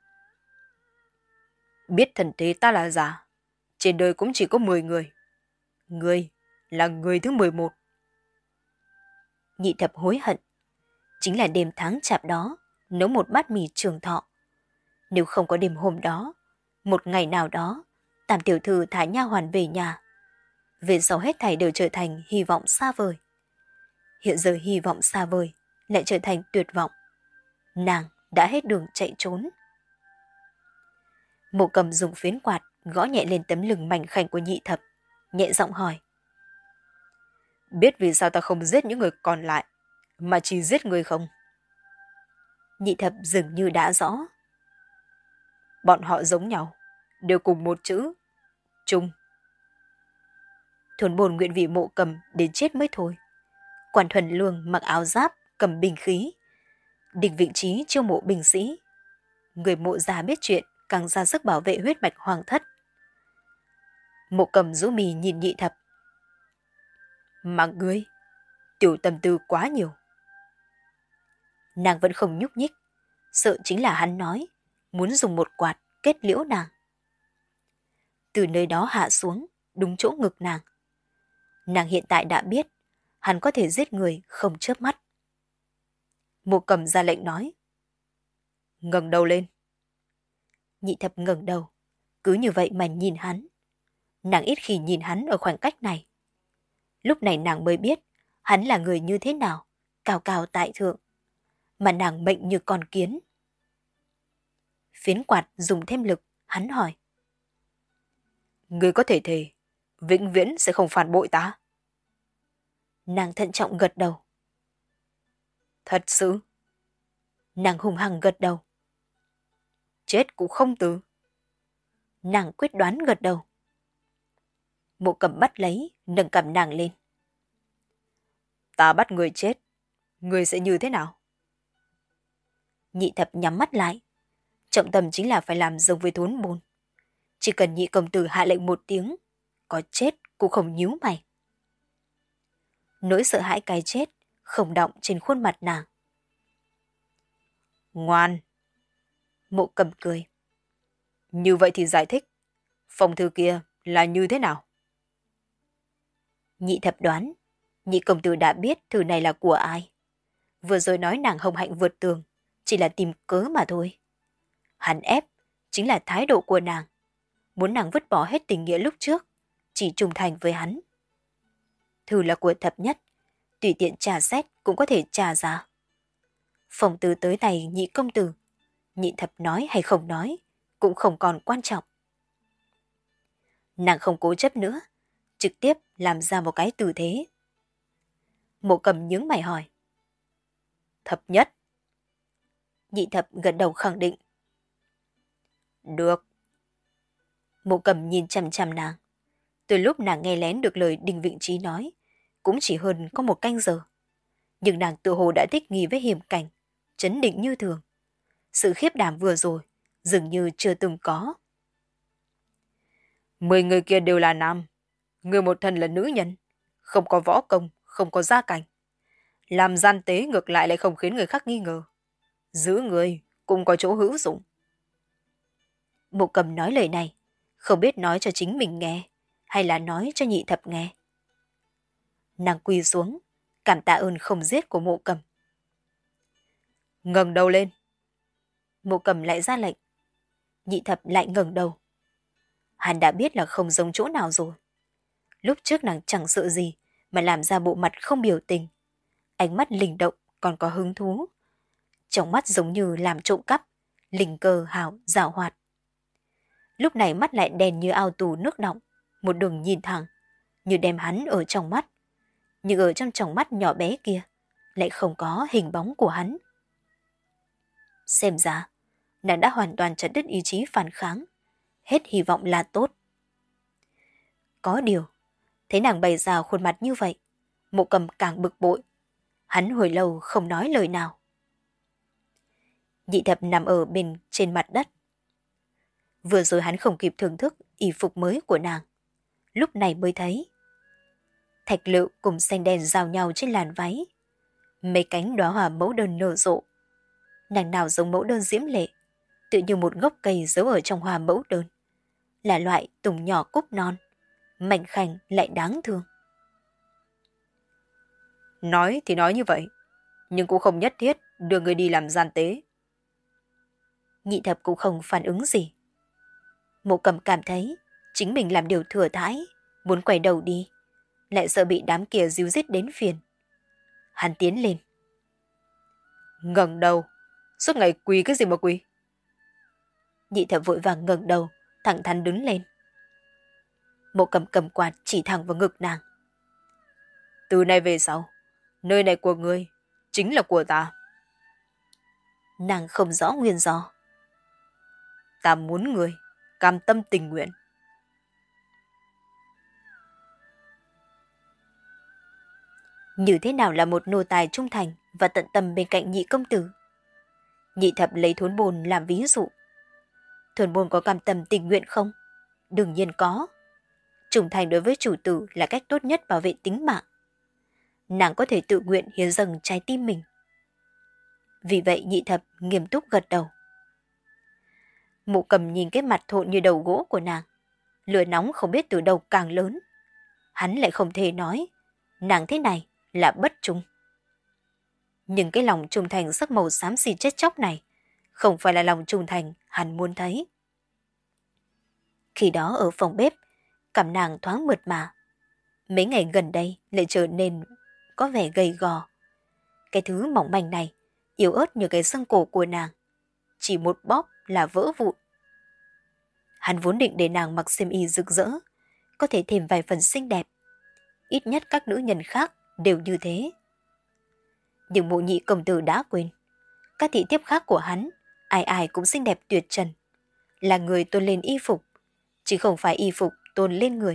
Speaker 1: Biết thần thế ta là giả, trên đời cũng chỉ có mười người. Ngươi là người thứ mười một. Nhị thập hối hận. Chính là đêm tháng chạp đó, nấu một bát mì trường thọ. Nếu không có đêm hôm đó, một ngày nào đó, Tam tiểu thư thả nha hoàn về nhà. Về sau hết thảy đều trở thành hy vọng xa vời. Hiện giờ hy vọng xa vời lại trở thành tuyệt vọng. Nàng đã hết đường chạy trốn. Mộ Cầm dùng phiến quạt gõ nhẹ lên tấm lưng mảnh khảnh của nhị thập, nhẹ giọng hỏi.
Speaker 2: Biết vì sao ta không giết những người còn lại, mà chỉ giết người không?
Speaker 1: Nhị thập dường như đã rõ.
Speaker 2: Bọn họ giống nhau, đều cùng một chữ, chung.
Speaker 1: Thuần bồn nguyện vì Mộ Cầm đến chết mới thôi. Quản Thuần Lương mặc áo giáp, cầm binh khí, định vị trí chiêu mộ binh sĩ. Người Mộ già biết chuyện, càng ra sức bảo vệ huyết mạch hoàng thất. Mộ Cầm rũ mì nhìn nhị thập.
Speaker 2: Mà ngươi, tiểu tâm tư quá nhiều.
Speaker 1: Nàng vẫn không nhúc nhích, sợ chính là hắn nói, muốn dùng một quạt kết liễu nàng. Từ nơi đó hạ xuống, đúng chỗ ngực nàng. Nàng hiện tại đã biết, hắn có thể giết người không chớp mắt. Mộ Cầm ra lệnh nói.
Speaker 2: Ngẩng đầu lên.
Speaker 1: Nhị thập ngẩng đầu, cứ như vậy mà nhìn hắn. Nàng ít khi nhìn hắn ở khoảng cách này. Lúc này nàng mới biết, hắn là người như thế nào, cao cao tại thượng. Mà nàng mệnh như con kiến. Phiến quạt dùng thêm lực, hắn hỏi.
Speaker 2: Ngươi có thể thề, vĩnh viễn sẽ không phản bội ta.
Speaker 1: Nàng thận trọng gật đầu.
Speaker 2: Thật sự?
Speaker 1: Nàng hùng hăng gật đầu.
Speaker 2: Chết cũng không từ.
Speaker 1: Nàng quyết đoán gật đầu. Mộ Cầm bắt lấy, nâng cầm nàng lên.
Speaker 2: Ta bắt người chết, người sẽ như thế nào?
Speaker 1: Nhị thập nhắm mắt lại. Trọng tâm chính là phải làm giống với thốn bồn. Chỉ cần nhị công tử hạ lệnh một tiếng, có chết cũng không nhíu mày. Nỗi sợ hãi cái chết không động trên khuôn mặt nàng.
Speaker 2: Ngoan.
Speaker 1: Mộ Cầm cười.
Speaker 2: Như vậy thì giải thích, phong thư kia là như thế nào?
Speaker 1: Nhị thập đoán, nhị công tử đã biết thư này là của ai. Vừa rồi nói nàng hồng hạnh vượt tường, chỉ là tìm cớ mà thôi. Hắn ép, chính là thái độ của nàng. Muốn nàng vứt bỏ hết tình nghĩa lúc trước, chỉ trung thành với hắn. Thư là của thập nhất, tùy tiện trà xét cũng có thể trà ra. Phong từ tới tay nhị công tử, nhị thập nói hay không nói, cũng không còn quan trọng. Nàng không cố chấp nữa, trực tiếp làm ra một cái tư thế. Mộ Cầm nhướng mày hỏi.
Speaker 2: Thập nhất.
Speaker 1: Nhị thập gật đầu khẳng định.
Speaker 2: Được.
Speaker 1: Mộ Cầm nhìn chằm chằm nàng. Từ lúc nàng nghe lén được lời Đinh Vịnh Trí nói, cũng chỉ hơn có một canh giờ. Nhưng nàng tự hồ đã thích nghi với hiểm cảnh, chấn định như thường. Sự khiếp đảm vừa rồi, dường như chưa từng có.
Speaker 2: Mười người kia đều là nam. Người một thân là nữ nhân. Không có võ công, không có gia cảnh. Làm gian tế ngược lại lại không khiến người khác nghi ngờ. Giữ người cũng có chỗ hữu dụng.
Speaker 1: Mộ Cầm nói lời này, không biết nói cho chính mình nghe, hay là nói cho nhị thập nghe. Nàng quỳ xuống, cảm tạ ơn không giết của Mộ Cầm.
Speaker 2: Ngẩng đầu lên.
Speaker 1: Mộ Cầm lại ra lệnh. Nhị thập lại ngẩng đầu. Hắn đã biết là không giống chỗ nào rồi. Lúc trước nàng chẳng sợ gì mà làm ra bộ mặt không biểu tình. Ánh mắt linh động còn có hứng thú. Trong mắt giống như làm trộm cắp, linh cơ hào, rào hoạt. Lúc này mắt lại đèn như ao tù nước động, một đường nhìn thẳng, như đem hắn ở trong mắt. Nhưng ở trong tròng mắt nhỏ bé kia, lại không có hình bóng của hắn. Xem ra, nàng đã hoàn toàn chặt đứt ý chí phản kháng, hết hy vọng là tốt. Có điều, thấy nàng bày ra khuôn mặt như vậy, Mộ Cầm càng bực bội. Hắn hồi lâu không nói lời nào. Nhị thập nằm ở bên trên mặt đất. Vừa rồi hắn không kịp thưởng thức y phục mới của nàng. Lúc này mới thấy. Thạch lựu cùng xanh đen giao nhau trên làn váy. Mấy cánh đóa hoa mẫu đơn nở rộ. Nàng nào giống mẫu đơn diễm lệ, tự như một gốc cây giấu ở trong hoa mẫu đơn. Là loại tùng nhỏ cúc non, mảnh khảnh lại đáng thương.
Speaker 2: Nói thì nói như vậy, nhưng cũng không nhất thiết đưa người đi làm gian tế.
Speaker 1: Nhị thập cũng không phản ứng gì. Mộ Cầm cảm thấy chính mình làm điều thừa thãi, muốn quay đầu đi, lại sợ bị đám kia díu dít đến phiền. Hắn tiến lên.
Speaker 2: Ngẩng đầu, suốt ngày quỳ cái gì mà quỳ?
Speaker 1: Nhị thập vội vàng ngẩng đầu, thẳng thắn đứng lên. Mộ Cầm cầm quạt chỉ thẳng vào ngực nàng.
Speaker 2: Từ nay về sau, nơi này của ngươi chính là của ta.
Speaker 1: Nàng không rõ nguyên do.
Speaker 2: Ta muốn ngươi cam tâm tình nguyện.
Speaker 1: Như thế nào là một nô tài trung thành và tận tâm bên cạnh nhị công tử? Nhị thập lấy thốn bồn làm ví dụ. Thốn bồn có cam tâm tình nguyện không? Đương nhiên có. Trung thành đối với chủ tử là cách tốt nhất bảo vệ tính mạng. Nàng có thể tự nguyện hiến dâng trái tim mình. Vì vậy nhị thập nghiêm túc gật đầu. Mộ Cầm nhìn cái mặt thộn như đầu gỗ của nàng. Lửa nóng không biết từ đâu càng lớn. Hắn lại không thể nói. Nàng thế này là bất trung. Nhưng cái lòng trung thành sắc màu xám xịt chết chóc này không phải là lòng trung thành hắn muốn thấy. Khi đó ở phòng bếp, cảm nàng thoáng mượt mà. Mấy ngày gần đây lại trở nên có vẻ gầy gò. Cái thứ mỏng manh này, yếu ớt như cái xương cổ của nàng. Chỉ một bóp là vỡ vụn. Hắn vốn định để nàng mặc xiêm y rực rỡ, có thể thêm vài phần xinh đẹp. Ít nhất các nữ nhân khác đều như thế. Nhưng Mộ Nhị công tử đã quên. Các thị thiếp khác của hắn, ai ai cũng xinh đẹp tuyệt trần. Là người tôn lên y phục, chứ không phải y phục tôn lên người.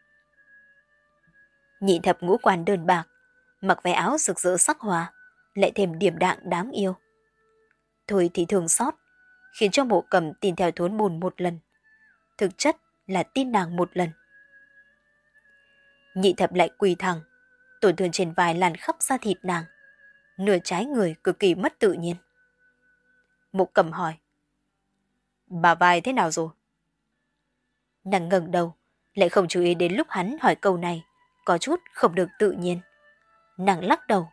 Speaker 1: Nhị thập ngũ quan đơn bạc, mặc váy áo rực rỡ sắc hoa, lại thêm điềm đạm đáng yêu. Thôi thì thường xót, khiến cho Mộ Cầm tin theo thốn bồn một lần. Thực chất là tin nàng một lần. Nhị thập lại quỳ thẳng, tổn thương trên vai lan khắp da thịt nàng. Nửa trái người cực kỳ mất tự nhiên. Mộ Cầm hỏi. Bà vai thế nào rồi? Nàng ngẩng đầu, lại không chú ý đến lúc hắn hỏi câu này, có chút không được tự nhiên. Nàng lắc đầu.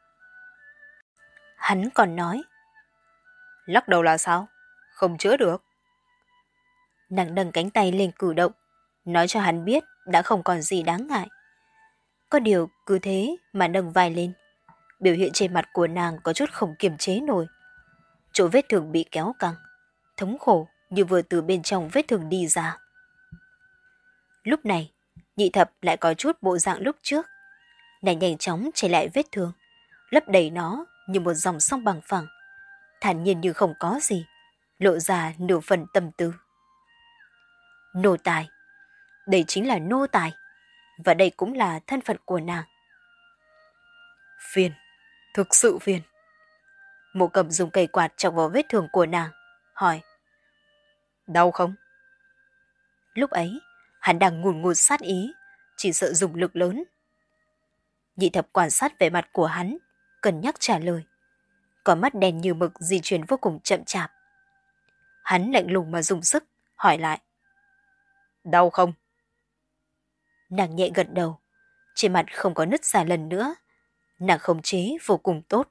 Speaker 1: Hắn còn nói. Lắc đầu là sao? Không chữa được. Nàng nâng cánh tay lên cử động, nói cho hắn biết đã không còn gì đáng ngại. Có điều cứ thế mà nâng vai lên. Biểu hiện trên mặt của nàng có chút không kiềm chế nổi. Chỗ vết thương bị kéo căng, thống khổ như vừa từ bên trong vết thương đi ra. Lúc này, nhị thập lại có chút bộ dạng lúc trước. Nàng nhanh chóng chảy lại vết thương, lấp đầy nó như một dòng sông bằng phẳng, thản nhiên như không có gì, lộ ra nửa phần tâm tư. Nô tài, đây chính là nô tài, và đây cũng là thân phận của nàng. Phiền, thực sự phiền. Mộ Cầm dùng cây quạt chọc vào vết thương của nàng, hỏi. Đau không? Lúc ấy, hắn đang ngùn ngụt sát ý, chỉ sợ dùng lực lớn. Nhị thập quan sát vẻ mặt của hắn, cân nhắc trả lời. Có mắt đen như mực di chuyển vô cùng chậm chạp. Hắn lạnh lùng mà dùng sức, hỏi lại. Đau không? Nàng nhẹ gật đầu, trên mặt không có nứt ra lần nữa. Nàng khống chế vô cùng tốt.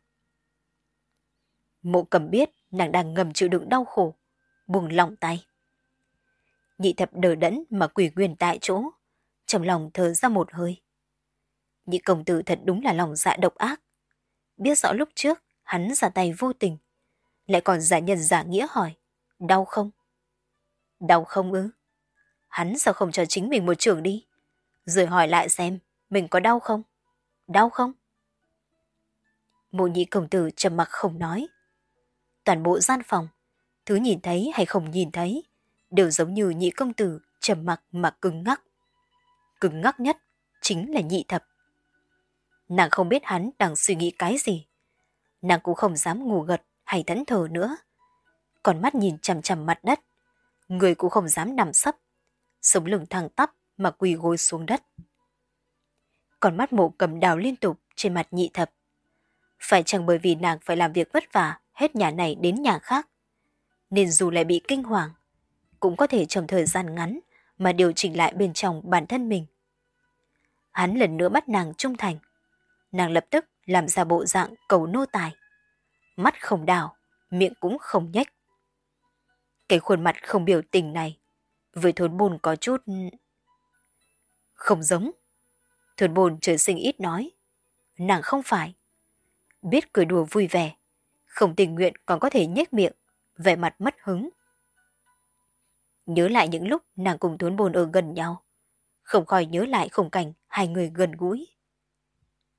Speaker 1: Mộ Cầm biết nàng đang ngầm chịu đựng đau khổ, buông lỏng tay. Nhị thập đờ đẫn mà quỳ nguyên tại chỗ, trong lòng thở ra một hơi. Nhị công tử thật đúng là lòng dạ độc ác. Biết rõ lúc trước hắn ra tay vô tình, lại còn giả nhân giả nghĩa hỏi, đau không? Đau không ư? Hắn sao không cho chính mình một chưởng đi, rồi hỏi lại xem mình có đau không? Đau không? Mộ Nhị công tử trầm mặc không nói. Toàn bộ gian phòng, thứ nhìn thấy hay không nhìn thấy, đều giống như Nhị công tử trầm mặc mà cứng ngắc. Cứng ngắc nhất chính là nhị thập. Nàng không biết hắn đang suy nghĩ cái gì. Nàng cũng không dám ngủ gật hay thẫn thờ nữa. Còn mắt nhìn chằm chằm mặt đất, người cũng không dám nằm sấp, sống lưng thẳng tắp mà quỳ gối xuống đất. Còn mắt Mộ Cầm đào liên tục trên mặt nhị thập. Phải chăng bởi vì nàng phải làm việc vất vả hết nhà này đến nhà khác, nên dù lại bị kinh hoàng, cũng có thể trong thời gian ngắn mà điều chỉnh lại bên trong bản thân mình. Hắn lần nữa bắt nàng trung thành. Nàng lập tức làm ra bộ dạng cầu nô tài. Mắt không đào, miệng cũng không nhếch. Cái khuôn mặt không biểu tình này, với Thốn Bồn có chút... không giống. Thốn Bồn trời sinh ít nói. Nàng không phải. Biết cười đùa vui vẻ, không tình nguyện còn có thể nhếch miệng, vẻ mặt mất hứng. Nhớ lại những lúc nàng cùng Thốn Bồn ở gần nhau, không khỏi nhớ lại khung cảnh hai người gần gũi.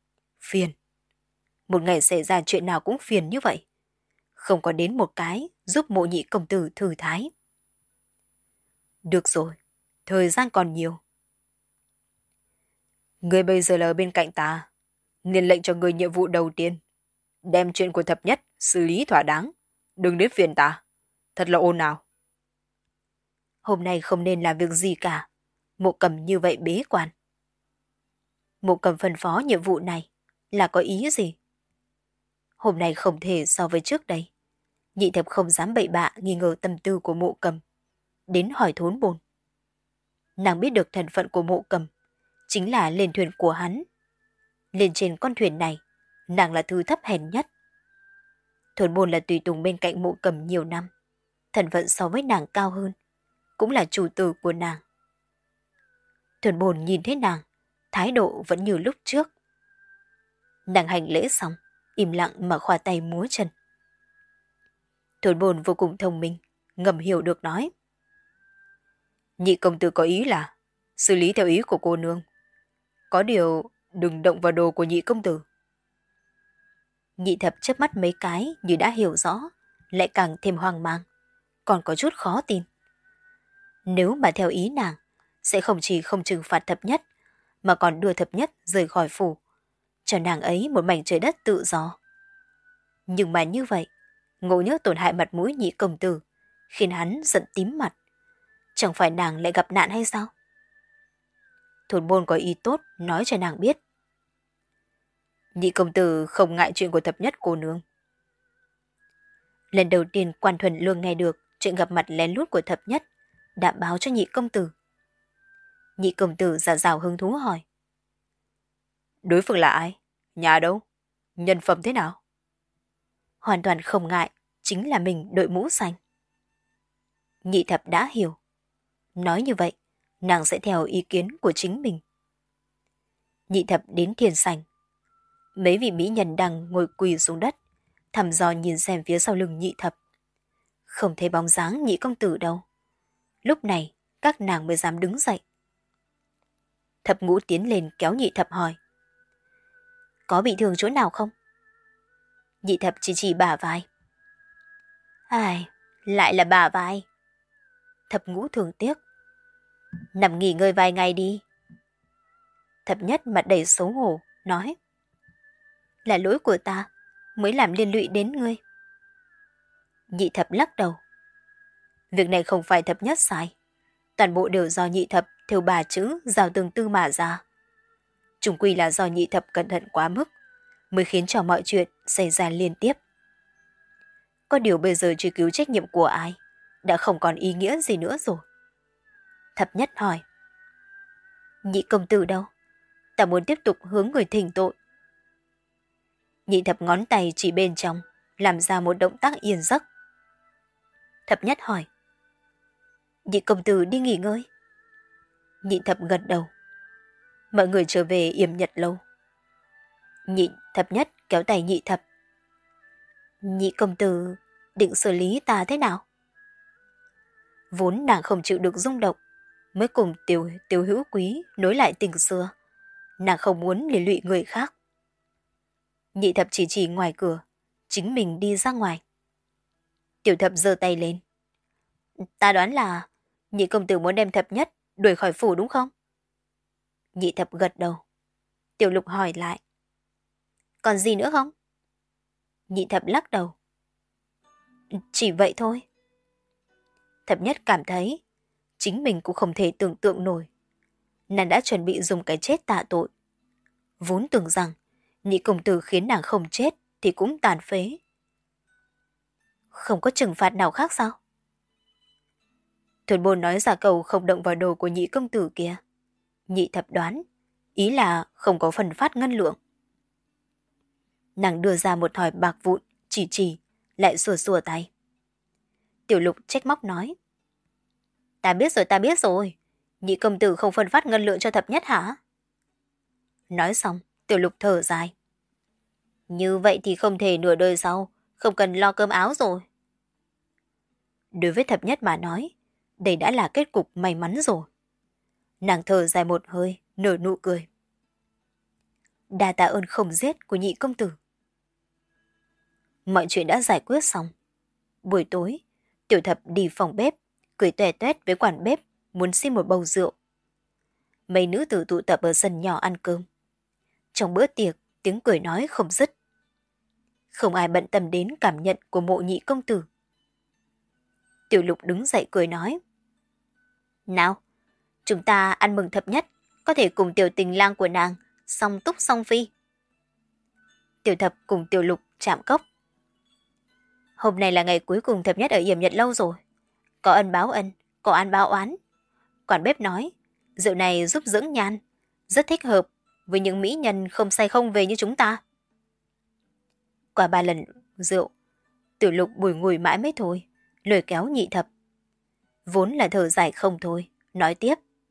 Speaker 1: Phiền. Một ngày xảy ra chuyện nào cũng phiền như vậy. Không có đến một cái giúp Mộ Nhị công tử thư thái. Được rồi, thời gian còn nhiều.
Speaker 2: Ngươi bây giờ là ở bên cạnh ta, nên lệnh cho ngươi nhiệm vụ đầu tiên. Đem chuyện của thập nhất xử lý thỏa đáng. Đừng đến phiền ta. Thật là ồn ào.
Speaker 1: Hôm nay không nên làm việc gì cả. Mộ Cầm như vậy bế quan. Mộ Cầm phân phó nhiệm vụ này là có ý gì? Hôm nay không thể so với trước đây. Nhị thập không dám bậy bạ nghi ngờ tâm tư của Mộ Cầm. Đến hỏi thốn bồn. Nàng biết được thân phận của Mộ Cầm chính là lên thuyền của hắn. Lên trên con thuyền này, nàng là thứ thấp hèn nhất. Thốn bồn là tùy tùng bên cạnh Mộ Cầm nhiều năm. Thân phận so với nàng cao hơn, cũng là chủ tử của nàng. Thốn bồn nhìn thấy nàng, thái độ vẫn như lúc trước. Nàng hành lễ xong, im lặng mà khoa tay múa chân. Thốn bồn vô cùng thông minh, ngầm hiểu được nói. Nhị công tử có ý là xử lý theo ý của cô nương. Có điều đừng động vào đồ của nhị công tử. Nhị thập chớp mắt mấy cái như đã hiểu rõ, lại càng thêm hoang mang, còn có chút khó tin. Nếu mà theo ý nàng, sẽ không chỉ không trừng phạt thập nhất, mà còn đưa thập nhất rời khỏi phủ, cho nàng ấy một mảnh trời đất tự do. Nhưng mà như vậy, ngộ nhỡ tổn hại mặt mũi nhị công tử, khiến hắn giận tím mặt. Chẳng phải nàng lại gặp nạn hay sao? Thốn bồn có ý tốt nói cho nàng biết. Nhị công tử không ngại chuyện của thập nhất cô nương. Lần đầu tiên Quan Thuần Lương nghe được chuyện gặp mặt lén lút của thập nhất, đã báo cho nhị công tử. Nhị công tử giả dào hứng thú hỏi. Đối phương là ai? Nhà đâu? Nhân phẩm thế nào? Hoàn toàn không ngại, chính là mình đội mũ xanh. Nhị thập đã hiểu. Nói như vậy, nàng sẽ theo ý kiến của chính mình. Nhị thập đến thiên sảnh. Mấy vị mỹ nhân đang ngồi quỳ xuống đất, thăm dò nhìn xem phía sau lưng nhị thập. Không thấy bóng dáng nhị công tử đâu. Lúc này, các nàng mới dám đứng dậy. Thập ngũ tiến lên kéo nhị thập hỏi. Có bị thương chỗ nào không? Nhị thập chỉ chỉ bả vai. Ai, lại là bả vai. Thập ngũ thường tiếc. Nằm nghỉ ngơi vài ngày đi. Thập nhất mặt đầy xấu hổ, nói. Là lỗi của ta, mới làm liên lụy đến ngươi. Nhị thập lắc đầu. Việc này không phải thập nhất sai. Toàn bộ đều do nhị thập theo bà chữ rào từng tư mà ra. Chung quy là do nhị thập cẩn thận quá mức, mới khiến cho mọi chuyện xảy ra liên tiếp. Có điều bây giờ truy cứu trách nhiệm của ai đã không còn ý nghĩa gì nữa rồi. Thập nhất hỏi. Nhị công tử đâu? Ta muốn tiếp tục hướng người thỉnh tội. Nhị thập ngón tay chỉ bên trong, làm ra một động tác yên giấc. Thập nhất hỏi. Nhị công tử đi nghỉ ngơi. Nhị thập gật đầu. Mọi người trở về yểm nhật lâu. Nhị thập nhất kéo tay nhị thập. Nhị công tử định xử lý ta thế nào? Vốn nàng không chịu được rung động, mới cùng tiểu, tiểu hữu quý nối lại tình xưa. Nàng không muốn liên lụy người khác. Nhị thập chỉ chỉ ngoài cửa, chính mình đi ra ngoài. Tiểu thập giơ tay lên. Ta đoán là nhị công tử muốn đem thập nhất đuổi khỏi phủ đúng không? Nhị thập gật đầu. Tiểu lục hỏi lại. Còn gì nữa không? Nhị thập lắc đầu. Chỉ vậy thôi. Thập nhất cảm thấy chính mình cũng không thể tưởng tượng nổi. Nàng đã chuẩn bị dùng cái chết tạ tội. Vốn tưởng rằng nhị công tử khiến nàng không chết thì cũng tàn phế. Không có trừng phạt nào khác sao? Thuần bồn nói giả cầu không động vào đồ của nhị công tử kia. Nhị thập đoán, ý là không có phần phát ngân lượng. Nàng đưa ra một thỏi bạc vụn, chỉ chỉ, lại xùa xùa tay. Tiểu lục trách móc nói. Ta biết rồi, ta biết rồi. Nhị công tử không phân phát ngân lượng cho thập nhất hả? Nói xong, tiểu lục thở dài. Như vậy thì không thể nửa đời sau, không cần lo cơm áo rồi. Đối với thập nhất mà nói, đây đã là kết cục may mắn rồi. Nàng thở dài một hơi, nở nụ cười. đa tạ ơn không giết của nhị công tử. Mọi chuyện đã giải quyết xong. Buổi tối, Tiểu Thập đi phòng bếp, cười toe toét với quản bếp, muốn xin một bầu rượu. Mấy nữ tử tụ tập ở sân nhỏ ăn cơm. Trong bữa tiệc, tiếng cười nói không dứt. Không ai bận tâm đến cảm nhận của mộ nhị công tử. Tiểu Lục đứng dậy cười nói. Nào, chúng ta ăn mừng thập nhất, có thể cùng tiểu tình lang của nàng, song túc song phi. Tiểu Thập cùng Tiểu Lục chạm cốc. Hôm nay là ngày cuối cùng thập nhất ở Yểm Nhật lâu rồi. Có ân báo ân, có oán báo oán. Quản bếp nói, rượu này giúp dưỡng nhan, rất thích hợp với những mỹ nhân không say không về như chúng ta. Qua ba lần rượu, Tiểu Lục bùi ngùi mãi mới thôi, lôi kéo Nhị Thập. Vốn là thở dài không thôi, nói tiếp.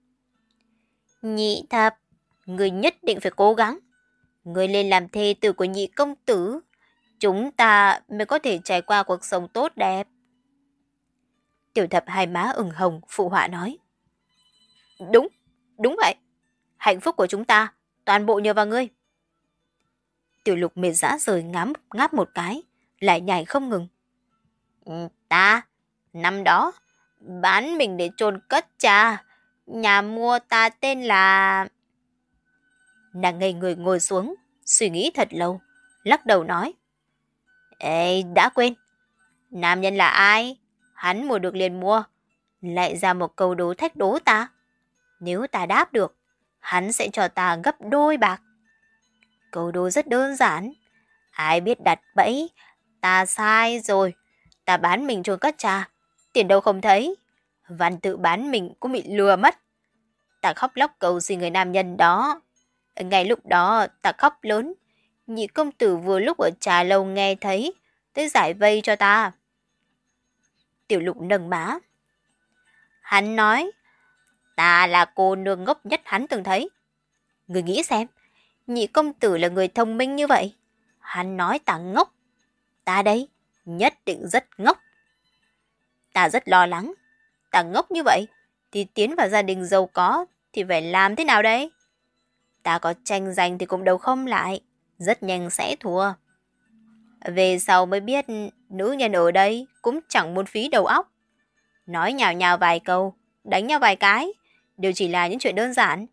Speaker 1: Nhị Thập, người nhất định phải cố gắng. Người lên làm thê tử của nhị công tử, chúng ta mới có thể trải qua cuộc sống tốt đẹp. Tiểu Thập hai má ửng hồng, phụ họa nói. Đúng, đúng vậy. Hạnh phúc của chúng ta, toàn bộ nhờ vào ngươi. Tiểu Lục mệt dã rời ngáp, ngáp một cái, lại nhảy không ngừng. Ta, năm đó, bán mình để chôn cất cha. Nhà mua ta tên là... Nàng ngây người ngồi xuống, suy nghĩ thật lâu, lắc đầu nói. Ê, đã quên. Nam nhân là ai? Hắn mua được liền mua. Lại ra một câu đố thách đố ta. Nếu ta đáp được, hắn sẽ cho ta gấp đôi bạc. Câu đố rất đơn giản. Ai biết đặt bẫy, ta sai rồi. Ta bán mình chôn cất cha, tiền đâu không thấy. Văn tự bán mình cũng bị lừa mất. Ta khóc lóc cầu xin người nam nhân đó. Ngay lúc đó ta khóc lớn. Nhị công tử vừa lúc ở trà lâu nghe thấy, tới giải vây cho ta. Tiểu Lục nâng má. Hắn nói, ta là cô nương ngốc nhất hắn từng thấy. Người nghĩ xem, nhị công tử là người thông minh như vậy. Hắn nói ta ngốc. Ta đây, nhất định rất ngốc. Ta rất lo lắng. Ta ngốc như vậy, thì tiến vào gia đình giàu có, thì phải làm thế nào đây? Ta có tranh giành thì cũng đâu không lại, rất nhanh sẽ thua. Về sau mới biết nữ nhân ở đây cũng chẳng muốn phí đầu óc. Nói nhào nhào vài câu, đánh nhau vài cái, đều chỉ là những chuyện đơn giản.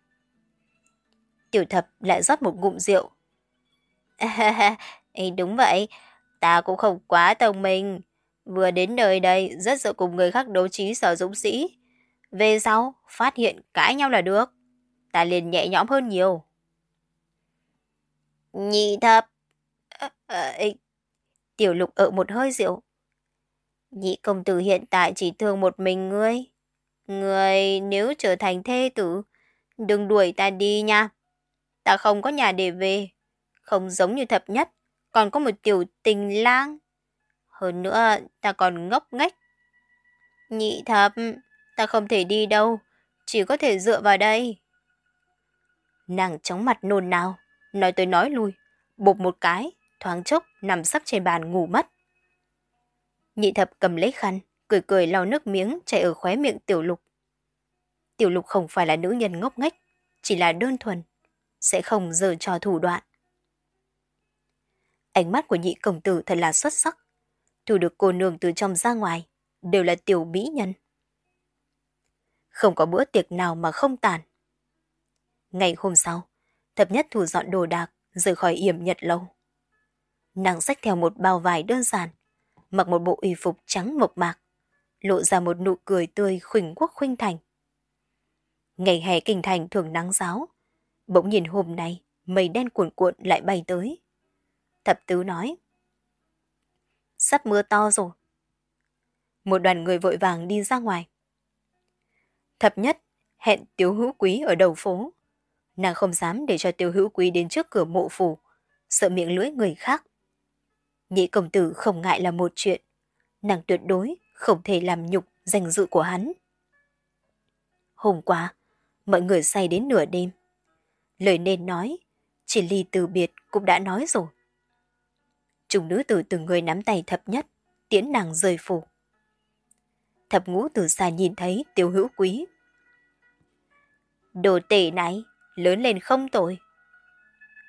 Speaker 1: Tiểu Thập lại rót một ngụm rượu. Đúng vậy, ta cũng không quá thông minh. Vừa đến nơi đây rất sợ cùng người khác đấu trí sở dũng sĩ. Về sau, phát hiện cãi nhau là được. Ta liền nhẹ nhõm hơn nhiều. Nhị Thập. À, à, Tiểu Lục ợ một hơi rượu. Nhị công tử hiện tại chỉ thương một mình ngươi. Ngươi nếu trở thành thê tử, đừng đuổi ta đi nha. Ta không có nhà để về. Không giống như Thập nhất, còn có một tiểu tình lang. Hơn nữa, ta còn ngốc nghếch. Nhị Thập, ta không thể đi đâu, chỉ có thể dựa vào đây. Nàng chóng mặt nôn nao, nói tới nói lui, bụp một cái, thoáng chốc nằm sấp trên bàn ngủ mất. Nhị Thập cầm lấy khăn, cười cười lau nước miếng chảy ở khóe miệng Tiểu Lục. Tiểu Lục không phải là nữ nhân ngốc nghếch, chỉ là đơn thuần, sẽ không giở trò thủ đoạn. Ánh mắt của nhị công tử thật là xuất sắc, thu được cô nương từ trong ra ngoài, đều là tiểu mỹ nhân. Không có bữa tiệc nào mà không tàn. Ngày hôm sau, Thập nhất thu dọn đồ đạc, rời khỏi Yểm Nhật lâu. Nàng xách theo một bao vải đơn giản, mặc một bộ y phục trắng mộc mạc, lộ ra một nụ cười tươi khuỳnh quốc khuynh thành. Ngày hè kinh thành thường nắng ráo, bỗng nhìn hôm nay mây đen cuồn cuộn lại bay tới. Thập tứ nói, sắp mưa to rồi. Một đoàn người vội vàng đi ra ngoài. Thập nhất hẹn Tiếu Hữu Quý ở đầu phố. Nàng không dám để cho Tiếu Hữu Quý đến trước cửa mộ phủ, sợ miệng lưỡi người khác. Nhị công tử không ngại là một chuyện, nàng tuyệt đối không thể làm nhục danh dự của hắn. Hôm qua, mọi người say đến nửa đêm. Lời nên nói, chỉ ly từ biệt cũng đã nói rồi. Chúng nữ tử từng người nắm tay Thập nhất, tiễn nàng rời phủ. Thập ngũ từ xa nhìn thấy Tiếu Hữu Quý. Đồ tể này, lớn lên không tội.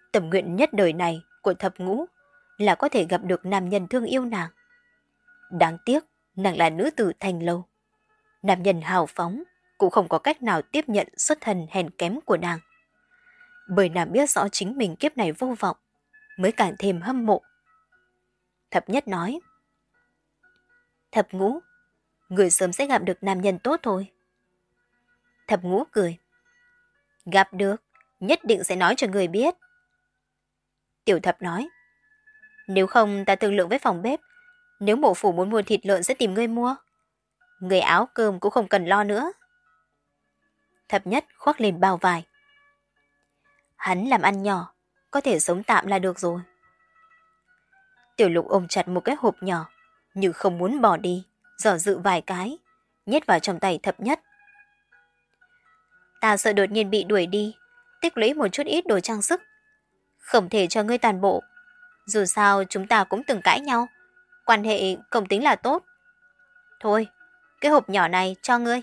Speaker 1: Tâm nguyện nhất đời này của thập ngũ là có thể gặp được nam nhân thương yêu nàng. Đáng tiếc, nàng là nữ tử thành lâu. Nam nhân hào phóng cũng không có cách nào tiếp nhận xuất thân hèn kém của nàng. Bởi nàng biết rõ chính mình kiếp này vô vọng, mới càng thêm hâm mộ. Thập nhất nói, Thập ngũ, người sớm sẽ gặp được nam nhân tốt thôi. Thập ngũ cười, gặp được, nhất định sẽ nói cho người biết. Tiểu thập nói, nếu không ta thương lượng với phòng bếp, nếu mộ phủ muốn mua thịt lợn sẽ tìm ngươi mua. Người áo cơm cũng không cần lo nữa. Thập nhất khoác lên bao vải. Hắn làm ăn nhỏ, có thể sống tạm là được rồi. Tiểu lục ôm chặt một cái hộp nhỏ, như không muốn bỏ đi, dò dự vài cái, nhét vào trong tay thập nhất. Ta sợ đột nhiên bị đuổi đi, tích lũy một chút ít đồ trang sức. Không thể cho ngươi toàn bộ. Dù sao chúng ta cũng từng cãi nhau, quan hệ không tính là tốt. Thôi, cái hộp nhỏ này cho ngươi.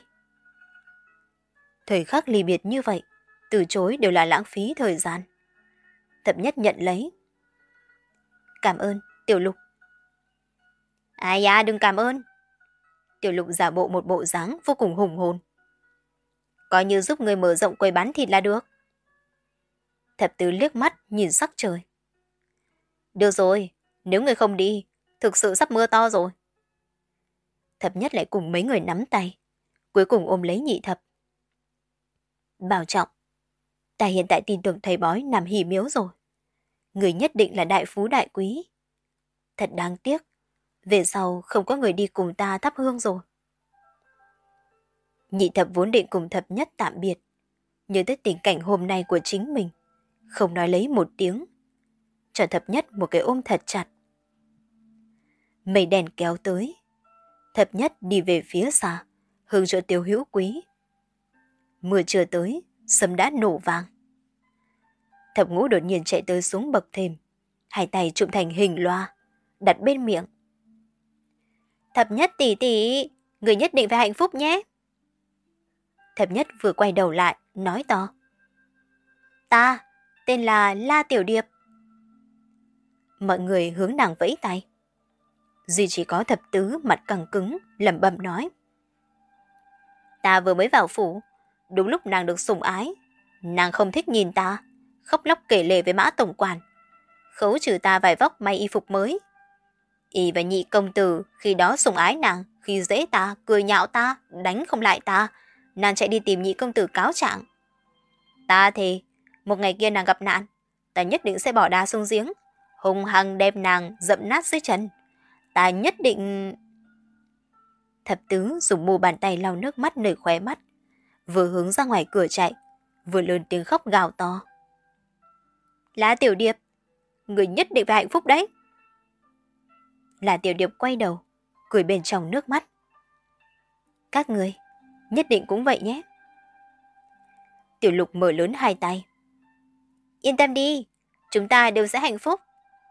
Speaker 1: Thời khắc ly biệt như vậy, từ chối đều là lãng phí thời gian. Thập nhất nhận lấy. Cảm ơn, Tiểu lục. Ai da, đừng cảm ơn. Tiểu lục giả bộ một bộ dáng vô cùng hùng hồn. Coi như giúp người mở rộng quầy bán thịt là được. Thập tứ liếc mắt nhìn sắc trời. Được rồi, nếu người không đi, thực sự sắp mưa to rồi. Thập nhất lại cùng mấy người nắm tay, cuối cùng ôm lấy nhị thập. Bảo trọng, ta hiện tại tin tưởng thầy bói nằm hỉ miếu rồi. Người nhất định là đại phú đại quý. Thật đáng tiếc, về sau không có người đi cùng ta thắp hương rồi. Nhị thập vốn định cùng thập nhất tạm biệt, nhớ tới tình cảnh hôm nay của chính mình, không nói lấy một tiếng, cho thập nhất một cái ôm thật chặt. Mây đèn kéo tới, thập nhất đi về phía xa, hướng chỗ Tiêu Hữu Quý. Mưa chưa tới, sấm đã nổ vang. Thập ngũ đột nhiên chạy tới xuống bậc thềm, hai tay chụm thành hình loa, đặt bên miệng. Thập nhất tỷ tỷ, người nhất định phải hạnh phúc nhé. Thập nhất vừa quay đầu lại, nói to. Ta, tên là La Tiểu Điệp. Mọi người hướng nàng vẫy tay. Duy chỉ có thập tứ mặt căng cứng, lẩm bẩm nói. Ta vừa mới vào phủ, đúng lúc nàng được sủng ái. Nàng không thích nhìn ta, khóc lóc kể lể với Mã tổng quản, khấu trừ ta vài vóc may y phục mới. Y và nhị công tử khi đó sủng ái nàng, khi dễ ta, cười nhạo ta, đánh không lại ta, nàng chạy đi tìm nhị công tử cáo trạng. Ta thì, một ngày kia nàng gặp nạn, ta nhất định sẽ bỏ đá xuống giếng, hung hăng đem nàng dậm nát dưới chân. Ta nhất định... Thập tứ dùng mu bàn tay lau nước mắt nơi khóe mắt, vừa hướng ra ngoài cửa chạy, vừa lớn tiếng khóc gào to. Lá Tiểu Điệp, người nhất định phải hạnh phúc đấy. Là Tiểu Điệp quay đầu, cười bên trong nước mắt. Các người, nhất định cũng vậy nhé. Tiểu Lục mở lớn hai tay. Yên tâm đi, chúng ta đều sẽ hạnh phúc.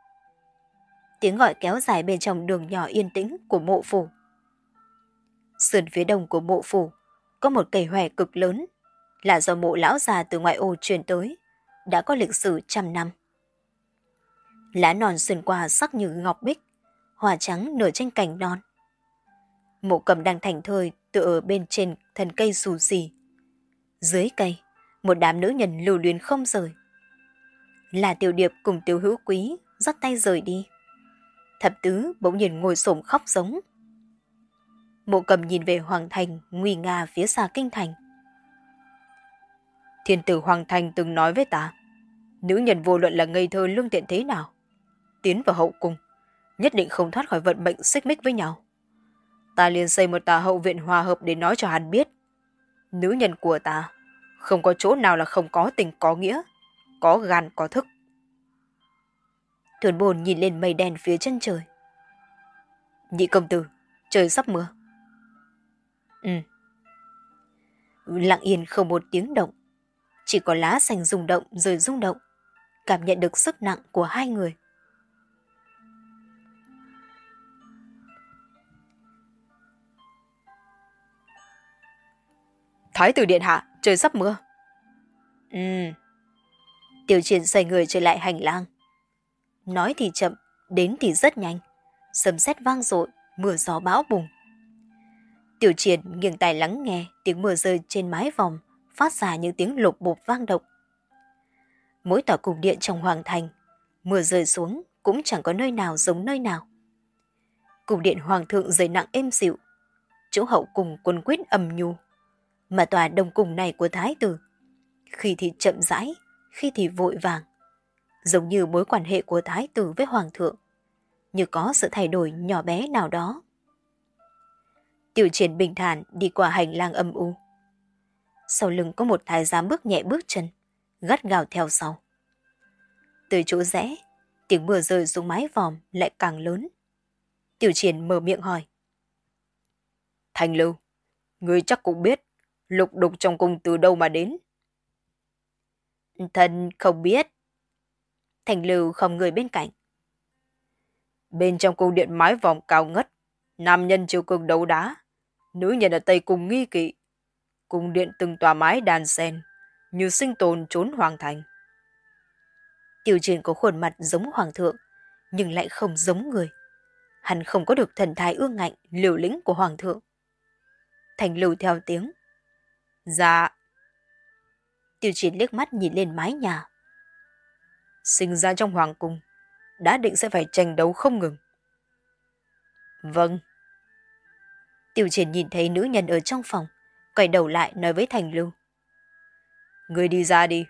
Speaker 1: Tiếng gọi kéo dài bên trong đường nhỏ yên tĩnh của mộ phủ. Sườn phía đông của mộ phủ có một cây hòe cực lớn, là do mộ lão già từ ngoại ô truyền tới, đã có lịch sử trăm năm. Lá non xuyên qua sắc như ngọc bích, hoa trắng nở trên cành non. Mộ Cầm đang thảnh thơi tựa ở bên trên thân cây xù xì. Dưới cây, một đám nữ nhân lưu luyến không rời. Là Tiểu Điệp cùng Tiêu Hữu Quý dắt tay rời đi. Thập tứ bỗng nhiên ngồi xổm khóc giống. Mộ Cầm nhìn về Hoàng Thành nguy nga phía xa kinh thành. Thiên tử Hoàng Thành từng nói với ta, nữ nhân vô luận là ngây thơ lương thiện thế nào, tiến vào hậu cung, nhất định không thoát khỏi vận mệnh xích mích với nhau. Ta liền xây một tòa hậu viện hòa hợp để nói cho hắn biết, nữ nhân của ta không có chỗ nào là không có tình có nghĩa, có gan có thức. Thuyền bồn nhìn lên mây đen phía chân trời. Nhị công tử, trời sắp mưa. Ừ. Lặng yên không một tiếng động, chỉ có lá xanh rung động rồi rung động, cảm nhận được sức nặng của hai người. Thái tử điện hạ, trời sắp mưa. Ừ. Tiểu Triển xoay người trở lại hành lang. Nói thì chậm, đến thì rất nhanh. Sấm sét vang dội, mưa gió bão bùng. Tiểu Triển nghiêng tai lắng nghe tiếng mưa rơi trên mái vòm, phát ra những tiếng lộp bộp vang động. Mỗi tòa cung điện trong hoàng thành, mưa rơi xuống cũng chẳng có nơi nào giống nơi nào. Cung điện hoàng thượng dày nặng êm dịu, chỗ hậu cung quân quyết ầm nhu, mà tòa đông cung này của thái tử, khi thì chậm rãi, khi thì vội vàng, giống như mối quan hệ của thái tử với hoàng thượng, như có sự thay đổi nhỏ bé nào đó. Tiểu Triển bình thản đi qua hành lang âm u. Sau lưng có một thái giám bước nhẹ bước chân, gắt gào theo sau. Từ chỗ rẽ, tiếng mưa rơi xuống mái vòm lại càng lớn. Tiểu Triển mở miệng hỏi. Thành Lưu, ngươi chắc cũng biết lục đục trong cung từ đâu mà đến. Thần không biết. Thành Lưu không người bên cạnh. Bên trong cung điện mái vòm cao ngất, nam nhân triều cường đấu đá, nữ nhân ở Tây Cung nghi kỵ. Cung điện từng tòa mái đàn sen, như sinh tồn trốn hoàng thành. Tiểu Triển có khuôn mặt giống hoàng thượng, nhưng lại không giống người. Hắn không có được thần thái ương ngạnh, liều lĩnh của hoàng thượng. Thành Lưu theo tiếng. Dạ. Tiểu Triển liếc mắt nhìn lên mái nhà. Sinh ra trong hoàng cung, đã định sẽ phải tranh đấu không ngừng. Vâng. Tiểu Triển nhìn thấy nữ nhân ở trong phòng, quay đầu lại nói với Thành Lưu. Người đi ra đi.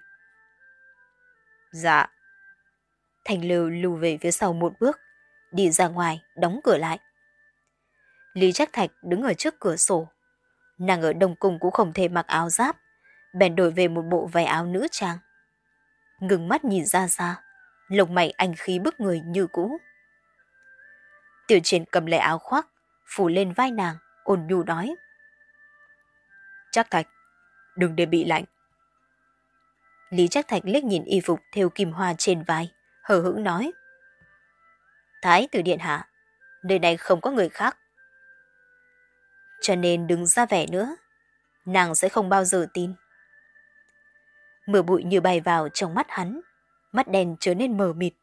Speaker 1: Dạ. Thành Lưu lùi về phía sau một bước, đi ra ngoài, đóng cửa lại. Lý Trác Thạch đứng ở trước cửa sổ. Nàng ở Đông Cung cũng không thể mặc áo giáp, bèn đổi về một bộ váy áo nữ trang. Ngừng mắt nhìn ra xa, lông mày anh khí bức người như cũ. Tiểu Triển cầm lấy áo khoác, phủ lên vai nàng, ôn nhu nói. Trác Thạch, đừng để bị lạnh. Lý Trác Thạch liếc nhìn y phục thêu kim hoa trên vai, hờ hững nói. Thái tử điện hạ, nơi này không có người khác. Cho nên đừng ra vẻ nữa, nàng sẽ không bao giờ tin. Mưa bụi như bay vào trong mắt hắn, mắt đen trở nên mờ mịt.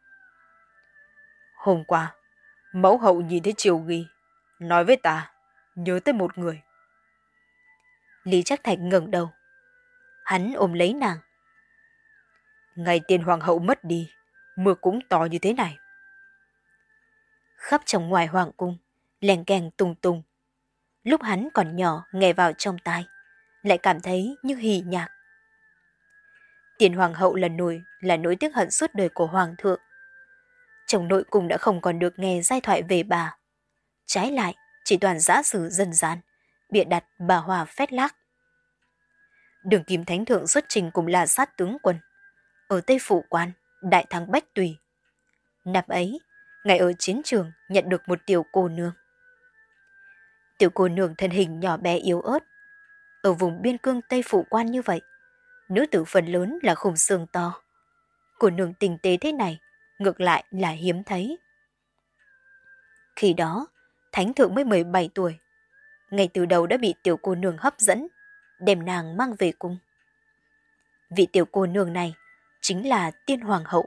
Speaker 1: Hôm qua, mẫu hậu nhìn thấy Triều Nghi, nói với ta, nhớ tới một người. Lý Trác Thạch ngẩng đầu. Hắn ôm lấy nàng. Ngày tiên hoàng hậu mất đi, mưa cũng to như thế này. Khắp trong ngoài hoàng cung, leng keng tung tung. Lúc hắn còn nhỏ nghe vào trong tai, lại cảm thấy như hỉ nhạc. Tiền hoàng hậu là nỗi là nỗi tiếc hận suốt đời của hoàng thượng. Trong nội cung đã không còn được nghe giai thoại về bà. Trái lại, chỉ toàn giã sử dân gian, bịa đặt bà hòa phét lác. Đường Kim Thánh Thượng xuất trình cùng là sát tướng quân. Ở Tây Phủ Quan, đại thắng Bách Tùy. Năm ấy, ngày ở chiến trường nhận được một tiểu cô nương. Tiểu cô nương thân hình nhỏ bé yếu ớt. Ở vùng biên cương Tây Phủ Quan như vậy, nữ tử phần lớn là khung xương to. Cô nương tinh tế thế này, ngược lại là hiếm thấy. Khi đó, Thánh Thượng mới mười bảy tuổi. Ngay từ đầu đã bị tiểu cô nương hấp dẫn, đem nàng mang về cung. Vị tiểu cô nương này chính là Tiên Hoàng hậu.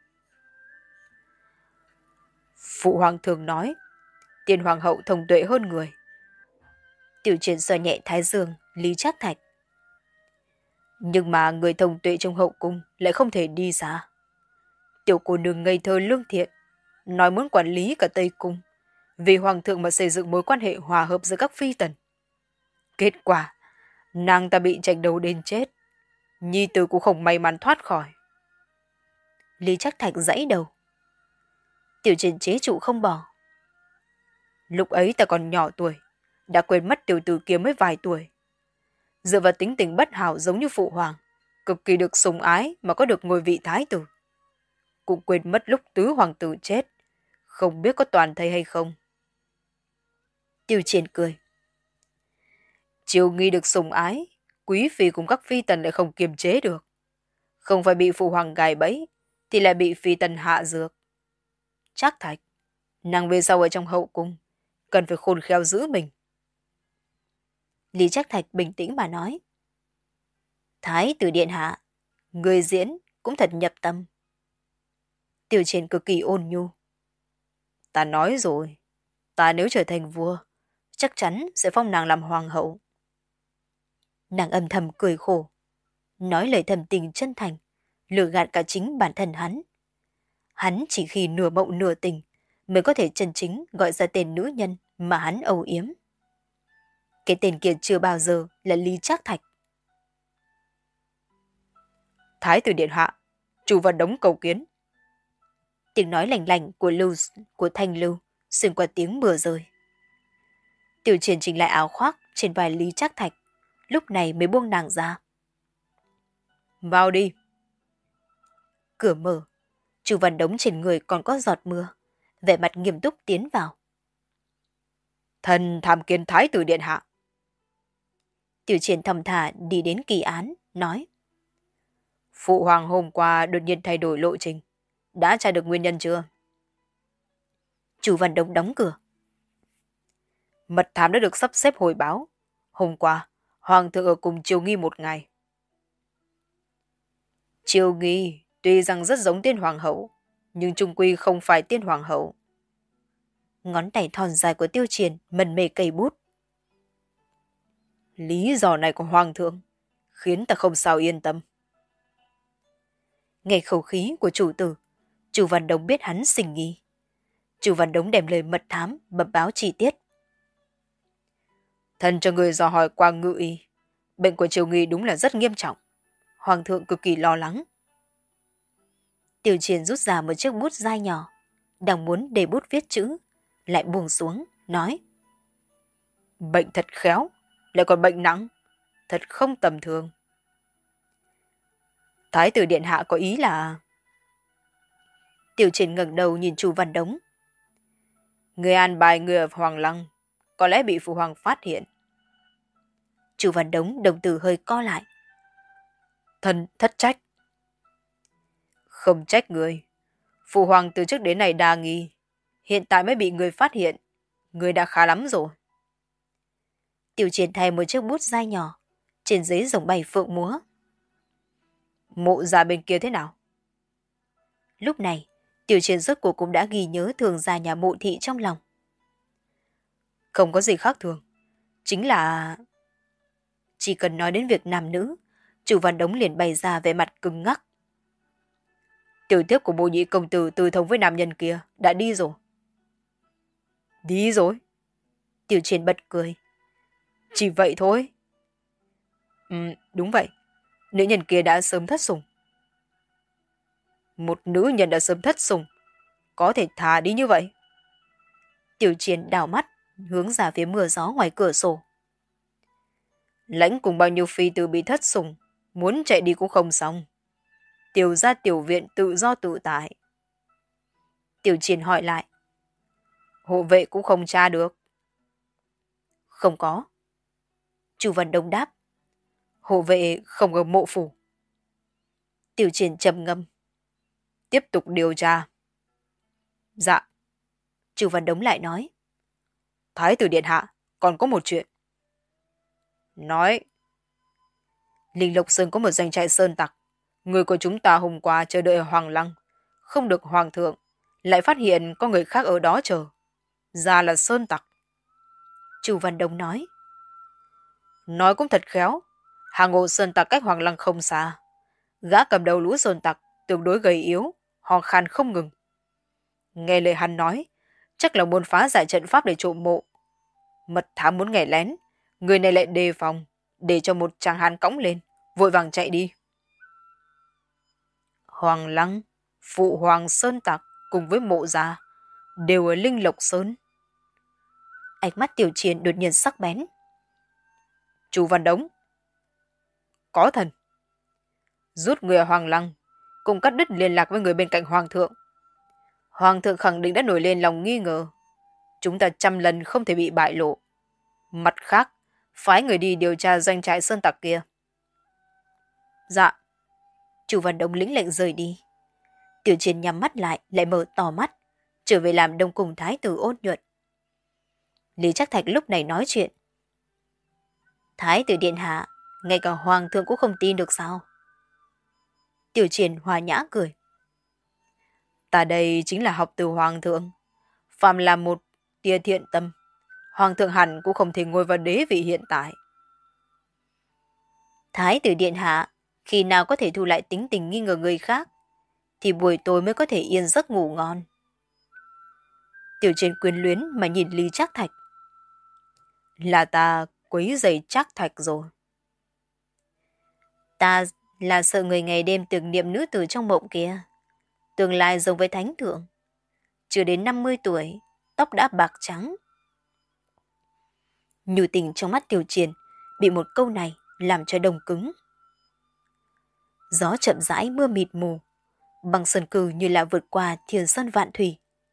Speaker 1: Phụ hoàng thường nói, Tiên Hoàng hậu thông tuệ hơn người. Tiểu Triển xoa nhẹ thái dương, Lý Trác Thạch. Nhưng mà người thông tuệ trong hậu cung lại không thể đi xa. Tiểu cô nương ngây thơ lương thiện, nói muốn quản lý cả Tây Cung, vì hoàng thượng mà xây dựng mối quan hệ hòa hợp giữa các phi tần. Kết quả, nàng ta bị tranh đấu đến chết, nhi tử cũng không may mắn thoát khỏi. Lý Trác Thạch giãy đầu. Tiểu Triển chế trụ không bỏ. Lúc ấy ta còn nhỏ tuổi, đã quên mất tiểu tử kia mới vài tuổi. Dựa vào tính tình bất hảo giống như phụ hoàng, cực kỳ được sủng ái mà có được ngôi vị thái tử. Cũng quên mất lúc tứ hoàng tử chết, không biết có toàn thây hay không. Tiểu Triển cười. Triều Nghi được sủng ái, quý phi cùng các phi tần lại không kiềm chế được. Không phải bị phụ hoàng gài bẫy, thì lại bị phi tần hạ dược. Trác Thạch, nàng về sau ở trong hậu cung, cần phải khôn khéo giữ mình. Lý Trác Thạch bình tĩnh mà nói. Thái tử điện hạ, người diễn cũng thật nhập tâm. Tiểu Triển cực kỳ ôn nhu.
Speaker 2: Ta nói rồi, ta nếu trở thành vua, chắc chắn sẽ phong nàng làm hoàng hậu.
Speaker 1: Nàng âm thầm cười khổ, nói lời thầm tình chân thành, lừa gạt cả chính bản thân hắn. Hắn chỉ khi nửa mộng nửa tình mới có thể chân chính gọi ra tên nữ nhân mà hắn âu yếm. Cái tên kia chưa bao giờ là Lý Trác Thạch.
Speaker 2: Thái tử điện hạ, Chu Văn Đống cầu kiến.
Speaker 1: Tiếng nói lành lành của lưu của Thanh Lưu xuyên qua tiếng mưa rơi. Tiểu Triển chỉnh lại áo khoác trên vai Lý Trác Thạch, lúc này mới buông nàng ra.
Speaker 2: Vào đi.
Speaker 1: Cửa mở, Chu Văn Đống trên người còn có giọt mưa, vẻ mặt nghiêm túc tiến vào.
Speaker 2: Thần tham kiến Thái tử điện hạ.
Speaker 1: Tiểu Triển thầm thả đi đến kỳ án, nói.
Speaker 2: Phụ hoàng hôm qua đột nhiên thay đổi lộ trình. Đã tra được nguyên nhân chưa?
Speaker 1: Chu Văn Đống đóng cửa.
Speaker 2: Mật thám đã được sắp xếp hồi báo. Hôm qua, hoàng thượng ở cùng Triều Nghi một ngày. Triều Nghi tuy rằng rất giống tiên hoàng hậu, nhưng chung quy không phải tiên hoàng hậu.
Speaker 1: Ngón tay thon dài của Tiêu Triển mần mê cây bút.
Speaker 2: Lý do này của hoàng thượng khiến ta không sao yên tâm.
Speaker 1: Nghe khẩu khí của chủ tử, Chu Văn Đống biết hắn sinh nghi. Chu Văn Đống đem lời mật thám bẩm báo chi tiết.
Speaker 2: Thần cho người dò hỏi qua ngự y, bệnh của Triều Nghi đúng là rất nghiêm trọng. Hoàng thượng cực kỳ lo lắng.
Speaker 1: Tiêu Triển rút ra một chiếc bút dai nhỏ, đang muốn để bút viết chữ, lại buông xuống, nói.
Speaker 2: Bệnh thật khéo, lại còn bệnh nặng, thật không tầm thường. Thái tử điện hạ có ý là...
Speaker 1: Tiểu Triển ngẩng đầu nhìn Chu Văn Đống.
Speaker 2: Người an bài người ở Hoàng Lăng, có lẽ bị phụ hoàng phát hiện.
Speaker 1: Chu Văn Đống đồng tử hơi co lại.
Speaker 2: Thần thất trách. Không trách người. Phụ hoàng từ trước đến nay đa nghi. Hiện tại mới bị người phát hiện. Người đã khá lắm rồi.
Speaker 1: Tiểu Triển thay một chiếc bút dai nhỏ, trên giấy rồng bay phượng múa.
Speaker 2: Mộ gia bên kia thế nào?
Speaker 1: Lúc này, Tiểu Triển rốt cuộc cũng đã ghi nhớ thường gia nhà Mộ thị trong lòng.
Speaker 2: Không có gì khác thường. Chính là...
Speaker 1: Chỉ cần nói đến việc nam nữ, Chu Văn Đống liền bày ra vẻ mặt cứng ngắc.
Speaker 2: Tiểu thiếp của Mộ nhị công tử tư thông với nam nhân kia đã đi rồi. Đi rồi?
Speaker 1: Tiểu Triển bật cười.
Speaker 2: Chỉ vậy thôi. Ừ, đúng vậy. Nữ nhân kia đã sớm thất sủng. Một nữ nhân đã sớm thất sủng, có thể thả đi như vậy?
Speaker 1: Tiểu Triển đảo mắt, hướng ra phía mưa gió ngoài cửa sổ.
Speaker 2: Lãnh cùng bao nhiêu phi tử bị thất sủng, muốn chạy đi cũng không xong. Tiểu gia tiểu viện tự do tự tại.
Speaker 1: Tiểu Triển hỏi lại.
Speaker 2: Hộ vệ cũng không tra được.
Speaker 1: Không có. Chu Văn Đông đáp.
Speaker 2: Hộ vệ không ở mộ phủ.
Speaker 1: Tiểu Triển trầm ngâm.
Speaker 2: Tiếp tục điều tra. Dạ.
Speaker 1: Chu Văn Đống lại nói.
Speaker 2: Thái tử điện hạ, còn có một chuyện. Nói. Linh Lộc Sơn có một doanh trại sơn tặc. Người của chúng ta hôm qua chờ đợi ở Hoàng Lăng. Không được hoàng thượng. Lại phát hiện có người khác ở đó chờ. Ra là sơn tặc.
Speaker 1: Chu Văn Đống nói.
Speaker 2: Nói cũng thật khéo. Hàng ngộ sơn tặc cách Hoàng Lăng không xa. Gã cầm đầu lũ sơn tặc tương đối gầy yếu, ho khan không ngừng. Nghe lời hắn nói, chắc là muốn phá giải trận pháp để trộm mộ. Mật thám muốn nghẻ lén, người này lại đề phòng, để cho một chàng hán cõng lên, vội vàng chạy đi. Hoàng Lăng, phụ hoàng sơn tặc cùng với mộ gia đều ở Linh Lộc Sơn.
Speaker 1: Ánh mắt Tiểu Triển đột nhiên sắc bén.
Speaker 2: Chu Văn Đống. Có thần. Rút người ở Hoàng Lăng, cùng cắt đứt liên lạc với người bên cạnh Hoàng thượng. Hoàng thượng khẳng định đã nổi lên lòng nghi ngờ. Chúng ta trăm lần không thể bị bại lộ. Mặt khác, phái người đi điều tra doanh trại sơn tặc kia.
Speaker 1: Dạ. Chu Văn Đống lĩnh lệnh rời đi. Tiểu Triển nhắm mắt lại, lại mở to mắt, trở về làm đông cùng thái tử ôn nhuận. Lý Trác Thạch lúc này nói chuyện. Thái tử điện hạ, ngay cả hoàng thượng cũng không tin được sao? Tiểu Triển hòa nhã cười.
Speaker 2: Ta đây chính là học từ Hoàng thượng. Phàm là một tia thiện tâm, Hoàng thượng hẳn cũng không thể ngồi vào đế vị hiện tại.
Speaker 1: Thái tử điện hạ, khi nào có thể thu lại tính tình nghi ngờ người khác, thì buổi tối mới có thể yên giấc ngủ ngon. Tiểu Triển quyến luyến mà nhìn Lý Trác Thạch.
Speaker 2: Là ta quấy rầy Trác Thạch rồi.
Speaker 1: Ta là sợ người ngày đêm tưởng niệm nữ tử trong mộng kia. Tương lai giống với thánh thượng. Chưa đến năm mươi tuổi, tóc đã bạc trắng. Nhu tình trong mắt Tiểu Triển bị một câu này làm cho đông cứng. Gió chậm rãi, mưa mịt mù, băng sơn cừ như là vượt qua thiên sơn vạn thủy.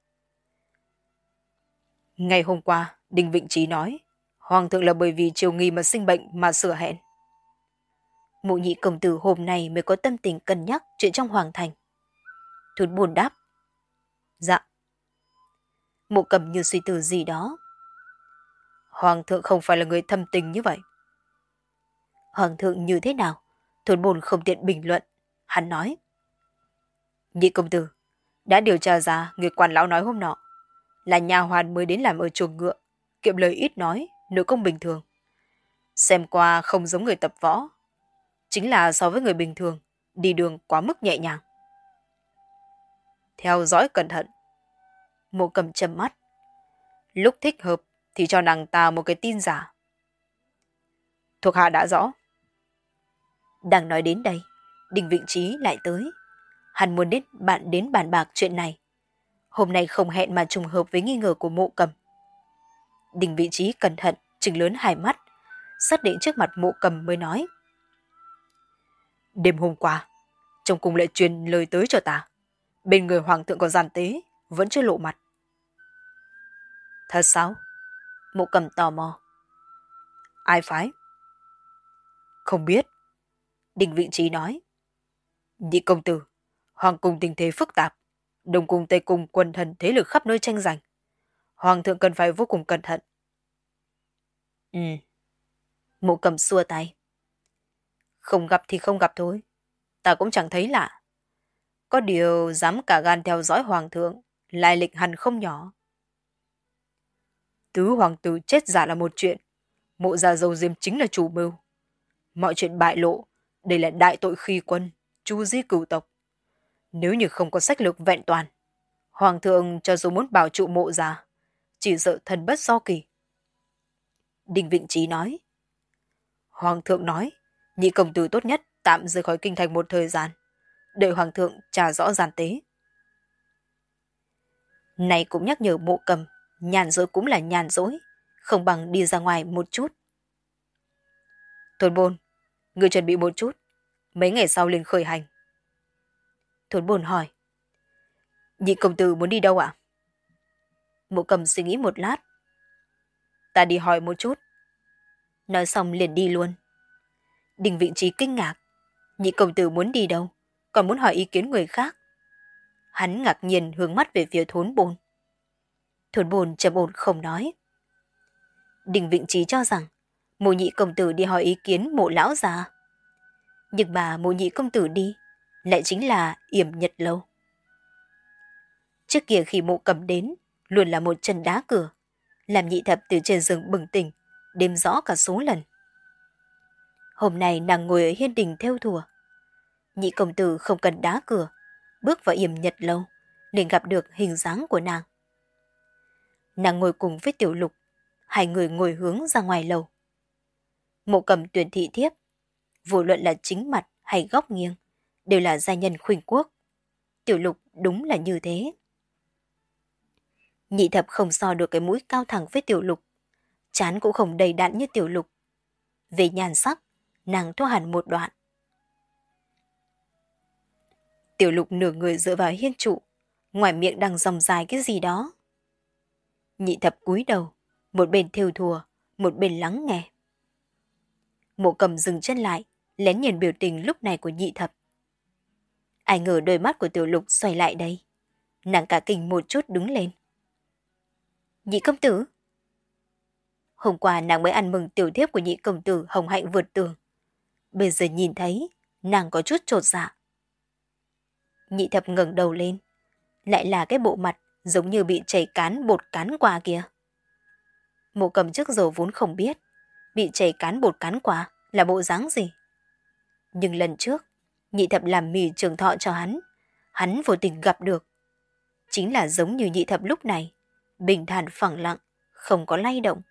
Speaker 2: Ngày hôm qua, Đinh Vịnh Trí nói, Hoàng thượng là bởi vì triều nghi mà sinh bệnh mà sửa hẹn.
Speaker 1: Mụ Nhị công tử hôm nay mới có tâm tình cân nhắc chuyện trong hoàng thành. Thụt buồn đáp. Dạ. Mụ Cầm như suy tư gì đó.
Speaker 2: Hoàng thượng không phải là người thâm tình như vậy.
Speaker 1: Hoàng thượng như thế nào? Thụt buồn không tiện bình luận. Hắn nói.
Speaker 2: Nhị công tử, đã điều tra ra người quan lão nói hôm nọ là nhà hoàn mới đến làm ở chuồng ngựa, kiệm lời ít nói, nữ công bình thường. Xem qua không giống người tập võ, chính là so với người bình thường, đi đường quá mức nhẹ nhàng. Theo dõi cẩn thận.
Speaker 1: Mộ Cầm trầm mắt.
Speaker 2: Lúc thích hợp thì cho nàng ta một cái tin giả. Thuộc hạ đã rõ.
Speaker 1: Đang nói đến đây, Đinh Vịnh Trí lại tới. Hắn muốn đến bạn đến bàn bạc chuyện này. Hôm nay không hẹn mà trùng hợp với nghi ngờ của Mộ Cầm. Đinh Vịnh Trí cẩn thận, trừng lớn hai mắt, xác định trước mặt Mộ Cầm mới nói.
Speaker 2: Đêm hôm qua, trong cung lại truyền lời tới cho ta. Bên người hoàng thượng có gian tế, vẫn chưa lộ mặt.
Speaker 1: Thật sao? Mộ Cầm tò mò.
Speaker 2: Ai phái? Không biết.
Speaker 1: Đinh Vịnh Trí nói.
Speaker 2: Nhị công tử, hoàng cung tình thế phức tạp. Đông cung Tây cung quân thần thế lực khắp nơi tranh giành. Hoàng thượng cần phải vô cùng cẩn thận.
Speaker 1: Ừ. Mộ Cầm xua tay. Không gặp thì không gặp thôi. Ta cũng chẳng thấy lạ. Có điều dám cả gan theo dõi hoàng thượng, lai lịch hẳn không nhỏ.
Speaker 2: Tứ hoàng tử chết giả là một chuyện. Mộ gia dâu diêm chính là chủ mưu. Mọi chuyện bại lộ, đây là đại tội khi quân, chu di cửu tộc. Nếu như không có sách lược vẹn toàn, hoàng thượng cho dù muốn bảo trụ mộ gia, chỉ sợ thần bất do kỳ.
Speaker 1: Đinh Vịnh Trí nói.
Speaker 2: Hoàng thượng nói, nhị công tử tốt nhất tạm rời khỏi kinh thành một thời gian, đợi hoàng thượng trả rõ gian tế.
Speaker 1: Này cũng nhắc nhở Mộ Cầm, nhàn rỗi cũng là nhàn rỗi, không bằng đi ra ngoài một chút.
Speaker 2: Thôn Bôn, người chuẩn bị một chút, mấy ngày sau liền khởi hành.
Speaker 1: Thôn Bôn hỏi.
Speaker 2: Nhị công tử muốn đi đâu ạ?
Speaker 1: Mộ Cầm suy nghĩ một lát.
Speaker 2: Ta đi hỏi một chút.
Speaker 1: Nói xong liền đi luôn. Đinh Vịnh Trí kinh ngạc. Nhị công tử muốn đi đâu, còn muốn hỏi ý kiến người khác. Hắn ngạc nhiên hướng mắt về phía Thốn Bôn. Thốn Bôn trầm ổn không nói. Đinh Vịnh Trí cho rằng Mộ Nhị công tử đi hỏi ý kiến Mộ lão già. Nhưng mà Mộ Nhị công tử đi lại chính là Yểm Nhật Lâu. Trước kia khi Mộ Cầm đến, luôn là một chân đá cửa, làm Nhị thập từ trên giường bừng tỉnh, đêm rõ cả số lần. Hôm nay nàng ngồi ở hiên đình theo thùa. Nhị công tử không cần đá cửa, bước vào Yểm Nhật Lâu, liền gặp được hình dáng của nàng. Nàng ngồi cùng với Tiểu Lục, hai người ngồi hướng ra ngoài lầu. Mộ Cầm tuyển thị thiếp, vô luận là chính mặt hay góc nghiêng, đều là gia nhân khuynh quốc. Tiểu Lục đúng là như thế. Nhị thập không so được cái mũi cao thẳng với Tiểu Lục, trán cũng không đầy đặn như Tiểu Lục. Về nhan sắc, nàng thua hẳn một đoạn. Tiểu Lục nửa người dựa vào hiên trụ, ngoài miệng đang ròng dài cái gì đó. Nhị thập cúi đầu, một bên thêu thùa, một bên lắng nghe. Mộ Cầm dừng chân lại, lén nhìn biểu tình lúc này của nhị thập. Ai ngờ đôi mắt của Tiểu Lục xoay lại đây. Nàng cả kinh một chút đứng lên. Nhị công tử. Hôm qua nàng mới ăn mừng tiểu thiếp của nhị công tử hồng hạnh vượt tường. Bây giờ nhìn thấy, nàng có chút chột dạ. Nhị thập ngẩng đầu lên, lại là cái bộ mặt giống như bị chảy cán bột cán qua kìa. Mộ Cầm trước giờ vốn không biết bị chảy cán bột cán qua là bộ dáng gì. Nhưng lần trước, nhị thập làm mì trường thọ cho hắn, hắn vô tình gặp được. Chính là giống như nhị thập lúc này, bình thản phẳng lặng, không có lay động.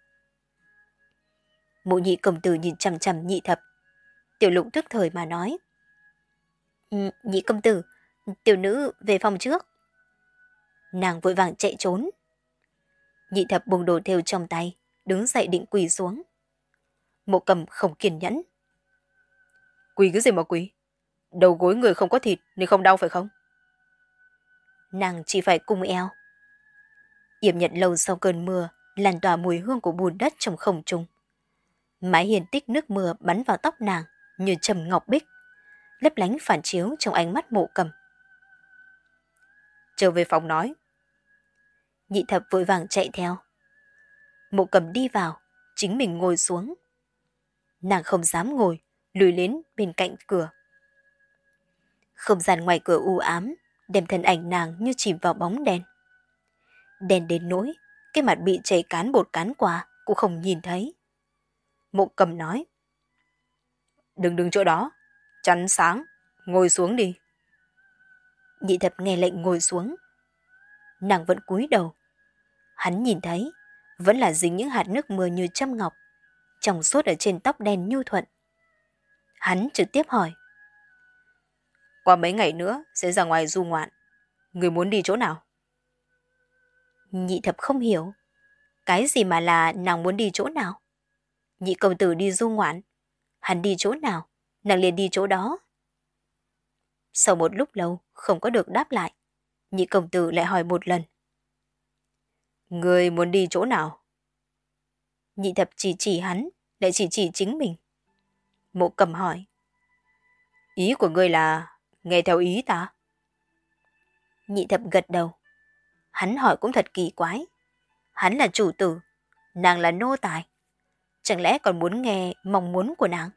Speaker 1: Mộ Nhị công tử nhìn chằm chằm nhị thập. Tiểu Lục tức thời mà nói. Ừ, nhị công tử, tiểu nữ về phòng trước. Nàng vội vàng chạy trốn. Nhị thập buông đồ thêu trong tay, đứng dậy định quỳ xuống. Mộ Cầm không kiên nhẫn.
Speaker 2: Quỳ cái gì mà quỳ? Đầu gối người không có thịt nên không đau phải không?
Speaker 1: Nàng chỉ phải cung eo. Yểm Nhật lâu sau cơn mưa, làn tỏa mùi hương của bùn đất trong không trung. Mái hiền tích nước mưa bắn vào tóc nàng như trầm ngọc bích, lấp lánh phản chiếu trong ánh mắt Mộ Cầm.
Speaker 2: Trở về phòng nói.
Speaker 1: Nhị thập vội vàng chạy theo. Mộ Cầm đi vào, chính mình ngồi xuống. Nàng không dám ngồi, lùi đến bên cạnh cửa. Không gian ngoài cửa u ám, đem thân ảnh nàng như chìm vào bóng đen. Đen đến nỗi, cái mặt bị chảy cán bột cán qua cũng không nhìn thấy. Mộ Cầm nói.
Speaker 2: Đừng đứng chỗ đó, chắn sáng, ngồi xuống đi.
Speaker 1: Nhị thập nghe lệnh ngồi xuống. Nàng vẫn cúi đầu. Hắn nhìn thấy, vẫn là dính những hạt nước mưa như châm ngọc, trong suốt ở trên tóc đen nhu thuận. Hắn trực tiếp hỏi.
Speaker 2: Qua mấy ngày nữa sẽ ra ngoài du ngoạn. Người muốn đi chỗ nào?
Speaker 1: Nhị thập không hiểu. Cái gì mà là nàng muốn đi chỗ nào? Nhị công tử đi du ngoạn. Hắn đi chỗ nào, nàng liền đi chỗ đó. Sau một lúc lâu không có được đáp lại, nhị công tử lại hỏi một lần.
Speaker 2: Người muốn đi chỗ nào?
Speaker 1: Nhị thập chỉ chỉ hắn, lại chỉ chỉ chính mình. Mộ Cầm hỏi.
Speaker 2: Ý của ngươi là nghe theo ý ta?
Speaker 1: Nhị thập gật đầu. Hắn hỏi cũng thật kỳ quái. Hắn là chủ tử, nàng là nô tài. Chẳng lẽ còn muốn nghe mong muốn của nàng?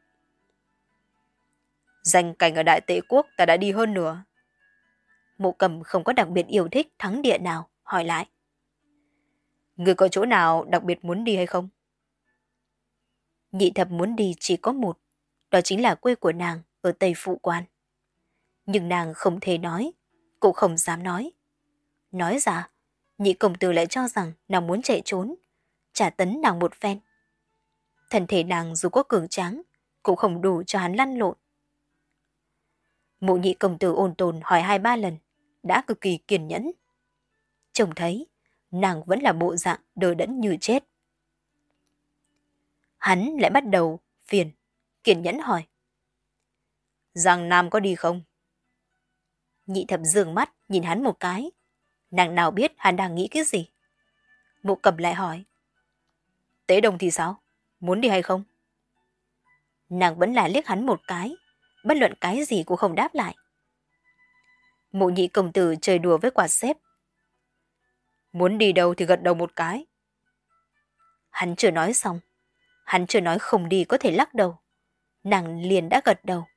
Speaker 2: Danh cảnh ở Đại Tệ Quốc ta đã đi hơn nửa.
Speaker 1: Mộ Cầm không có đặc biệt yêu thích thắng địa nào, hỏi lại.
Speaker 2: Người có chỗ nào đặc biệt muốn đi hay không?
Speaker 1: Nhị thập muốn đi chỉ có một, đó chính là quê của nàng ở Tây Phụ Quan. Nhưng nàng không thể nói, cũng không dám nói. Nói ra, nhị công tử lại cho rằng nàng muốn chạy trốn, trả tấn nàng một phen. Thân thể nàng dù có cường tráng, cũng không đủ cho hắn lăn lộn. Mộ nhị công tử ôn tồn hỏi hai ba lần, đã cực kỳ kiên nhẫn. Trông thấy, nàng vẫn là bộ dạng đờ đẫn như chết. Hắn lại bắt đầu phiền, kiên nhẫn hỏi.
Speaker 2: Giang Nam có đi không?
Speaker 1: Nhị thập dường mắt nhìn hắn một cái. Nàng nào biết hắn đang nghĩ cái gì. Mộ Cầm lại hỏi.
Speaker 2: Tế Đông thì sao? Muốn đi hay không?
Speaker 1: Nàng vẫn là liếc hắn một cái, bất luận cái gì cũng không đáp lại. Mộ nhị công tử chơi đùa với quạt xếp.
Speaker 2: Muốn đi đâu thì gật đầu một cái.
Speaker 1: Hắn chưa nói xong. Hắn chưa nói không đi có thể lắc đầu. Nàng liền đã gật đầu.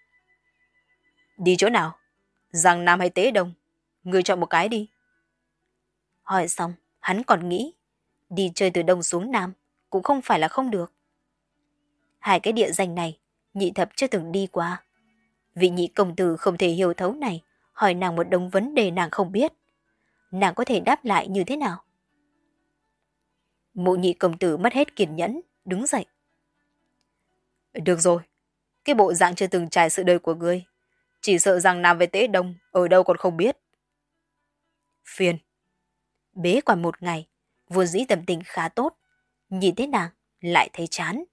Speaker 2: Đi chỗ nào? Giang Nam hay Tế Đông? Người chọn một cái đi.
Speaker 1: Hỏi xong, hắn còn nghĩ. Đi chơi từ Đông xuống Nam cũng không phải là không được. Hai cái địa danh này, nhị thập chưa từng đi qua. Vị nhị công tử không thể hiểu thấu này, hỏi nàng một đống vấn đề nàng không biết. Nàng có thể đáp lại như thế nào? Mộ nhị công tử mất hết kiên nhẫn, đứng dậy.
Speaker 2: Được rồi, cái bộ dạng chưa từng trải sự đời của ngươi, chỉ sợ rằng Nam với Tế Đông ở đâu còn không biết.
Speaker 1: Phiền. Bế quan một ngày, vốn dĩ tâm tình khá tốt, nhìn thấy nàng lại thấy chán.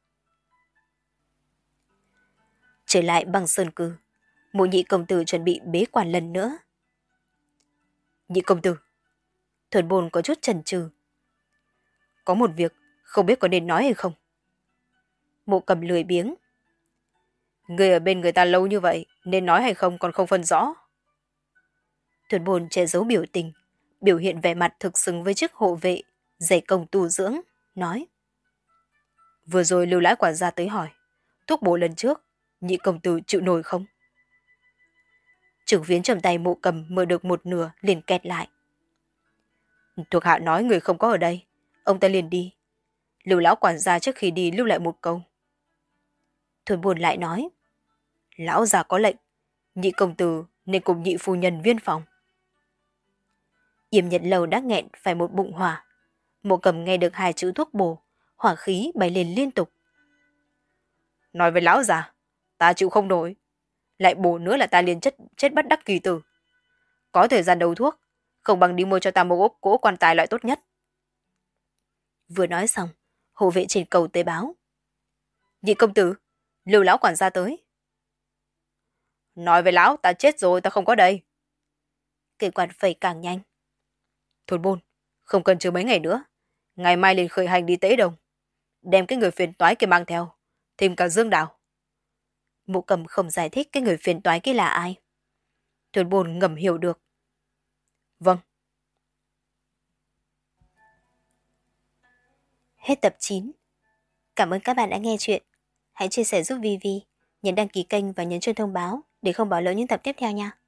Speaker 1: Trở lại Băng Sơn Cư, mộ nhị công tử chuẩn bị bế quan lần nữa.
Speaker 2: Nhị công tử.
Speaker 1: Thuần Bồn có chút chần chừ.
Speaker 2: Có một việc, không biết có nên nói hay không.
Speaker 1: Mộ Cầm lười biếng.
Speaker 2: Người ở bên người ta lâu như vậy, nên nói hay không còn không phân rõ.
Speaker 1: Thuần Bồn che giấu biểu tình, biểu hiện vẻ mặt thực xứng với chức hộ vệ, dày công tu dưỡng, nói.
Speaker 2: Vừa rồi Lưu Lãi quản gia tới hỏi, thuốc bổ lần trước, nhị công tử chịu nổi không?
Speaker 1: Trưởng phiến trong tay Mộ Cầm mở được một nửa liền kẹt lại.
Speaker 2: Thuộc hạ nói người không có ở đây, ông ta liền đi. Lưu lão quản gia trước khi đi lưu lại một câu.
Speaker 1: Thôn buồn lại nói.
Speaker 2: Lão già có lệnh, nhị công tử nên cùng nhị phu nhân viên phòng.
Speaker 1: Yểm Nhật Lầu đã nghẹn phải một bụng hỏa. Mộ Cầm nghe được hai chữ thuốc bổ, hỏa khí bay lên liên tục.
Speaker 2: Nói với lão già, ta chịu không nổi. Lại bổ nữa là ta liền chết, chết bất đắc kỳ tử. Có thời gian đấu thuốc, không bằng đi mua cho ta một ốp cỗ quan tài loại tốt nhất.
Speaker 1: Vừa nói xong, hộ vệ trên cầu tới báo.
Speaker 2: Nhị công tử, Lưu lão quản gia tới. Nói với lão, ta chết rồi, ta không có đây.
Speaker 1: Kể quản phẩy càng nhanh.
Speaker 2: Thôn Bôn, không cần chờ mấy ngày nữa. Ngày mai liền khởi hành đi Tế Đồng. Đem cái người phiền toái kia mang theo, thêm cả Dương Đào.
Speaker 1: Mộ Cầm không giải thích cái người phiền toái kia là ai. Thôn Bôn ngầm hiểu được.
Speaker 2: Vâng.
Speaker 1: Hết tập chín. Cảm ơn các bạn đã nghe chuyện. Hãy chia sẻ giúp Vi Vi, nhấn đăng ký kênh và nhấn chuông thông báo để không bỏ lỡ những tập tiếp theo nha.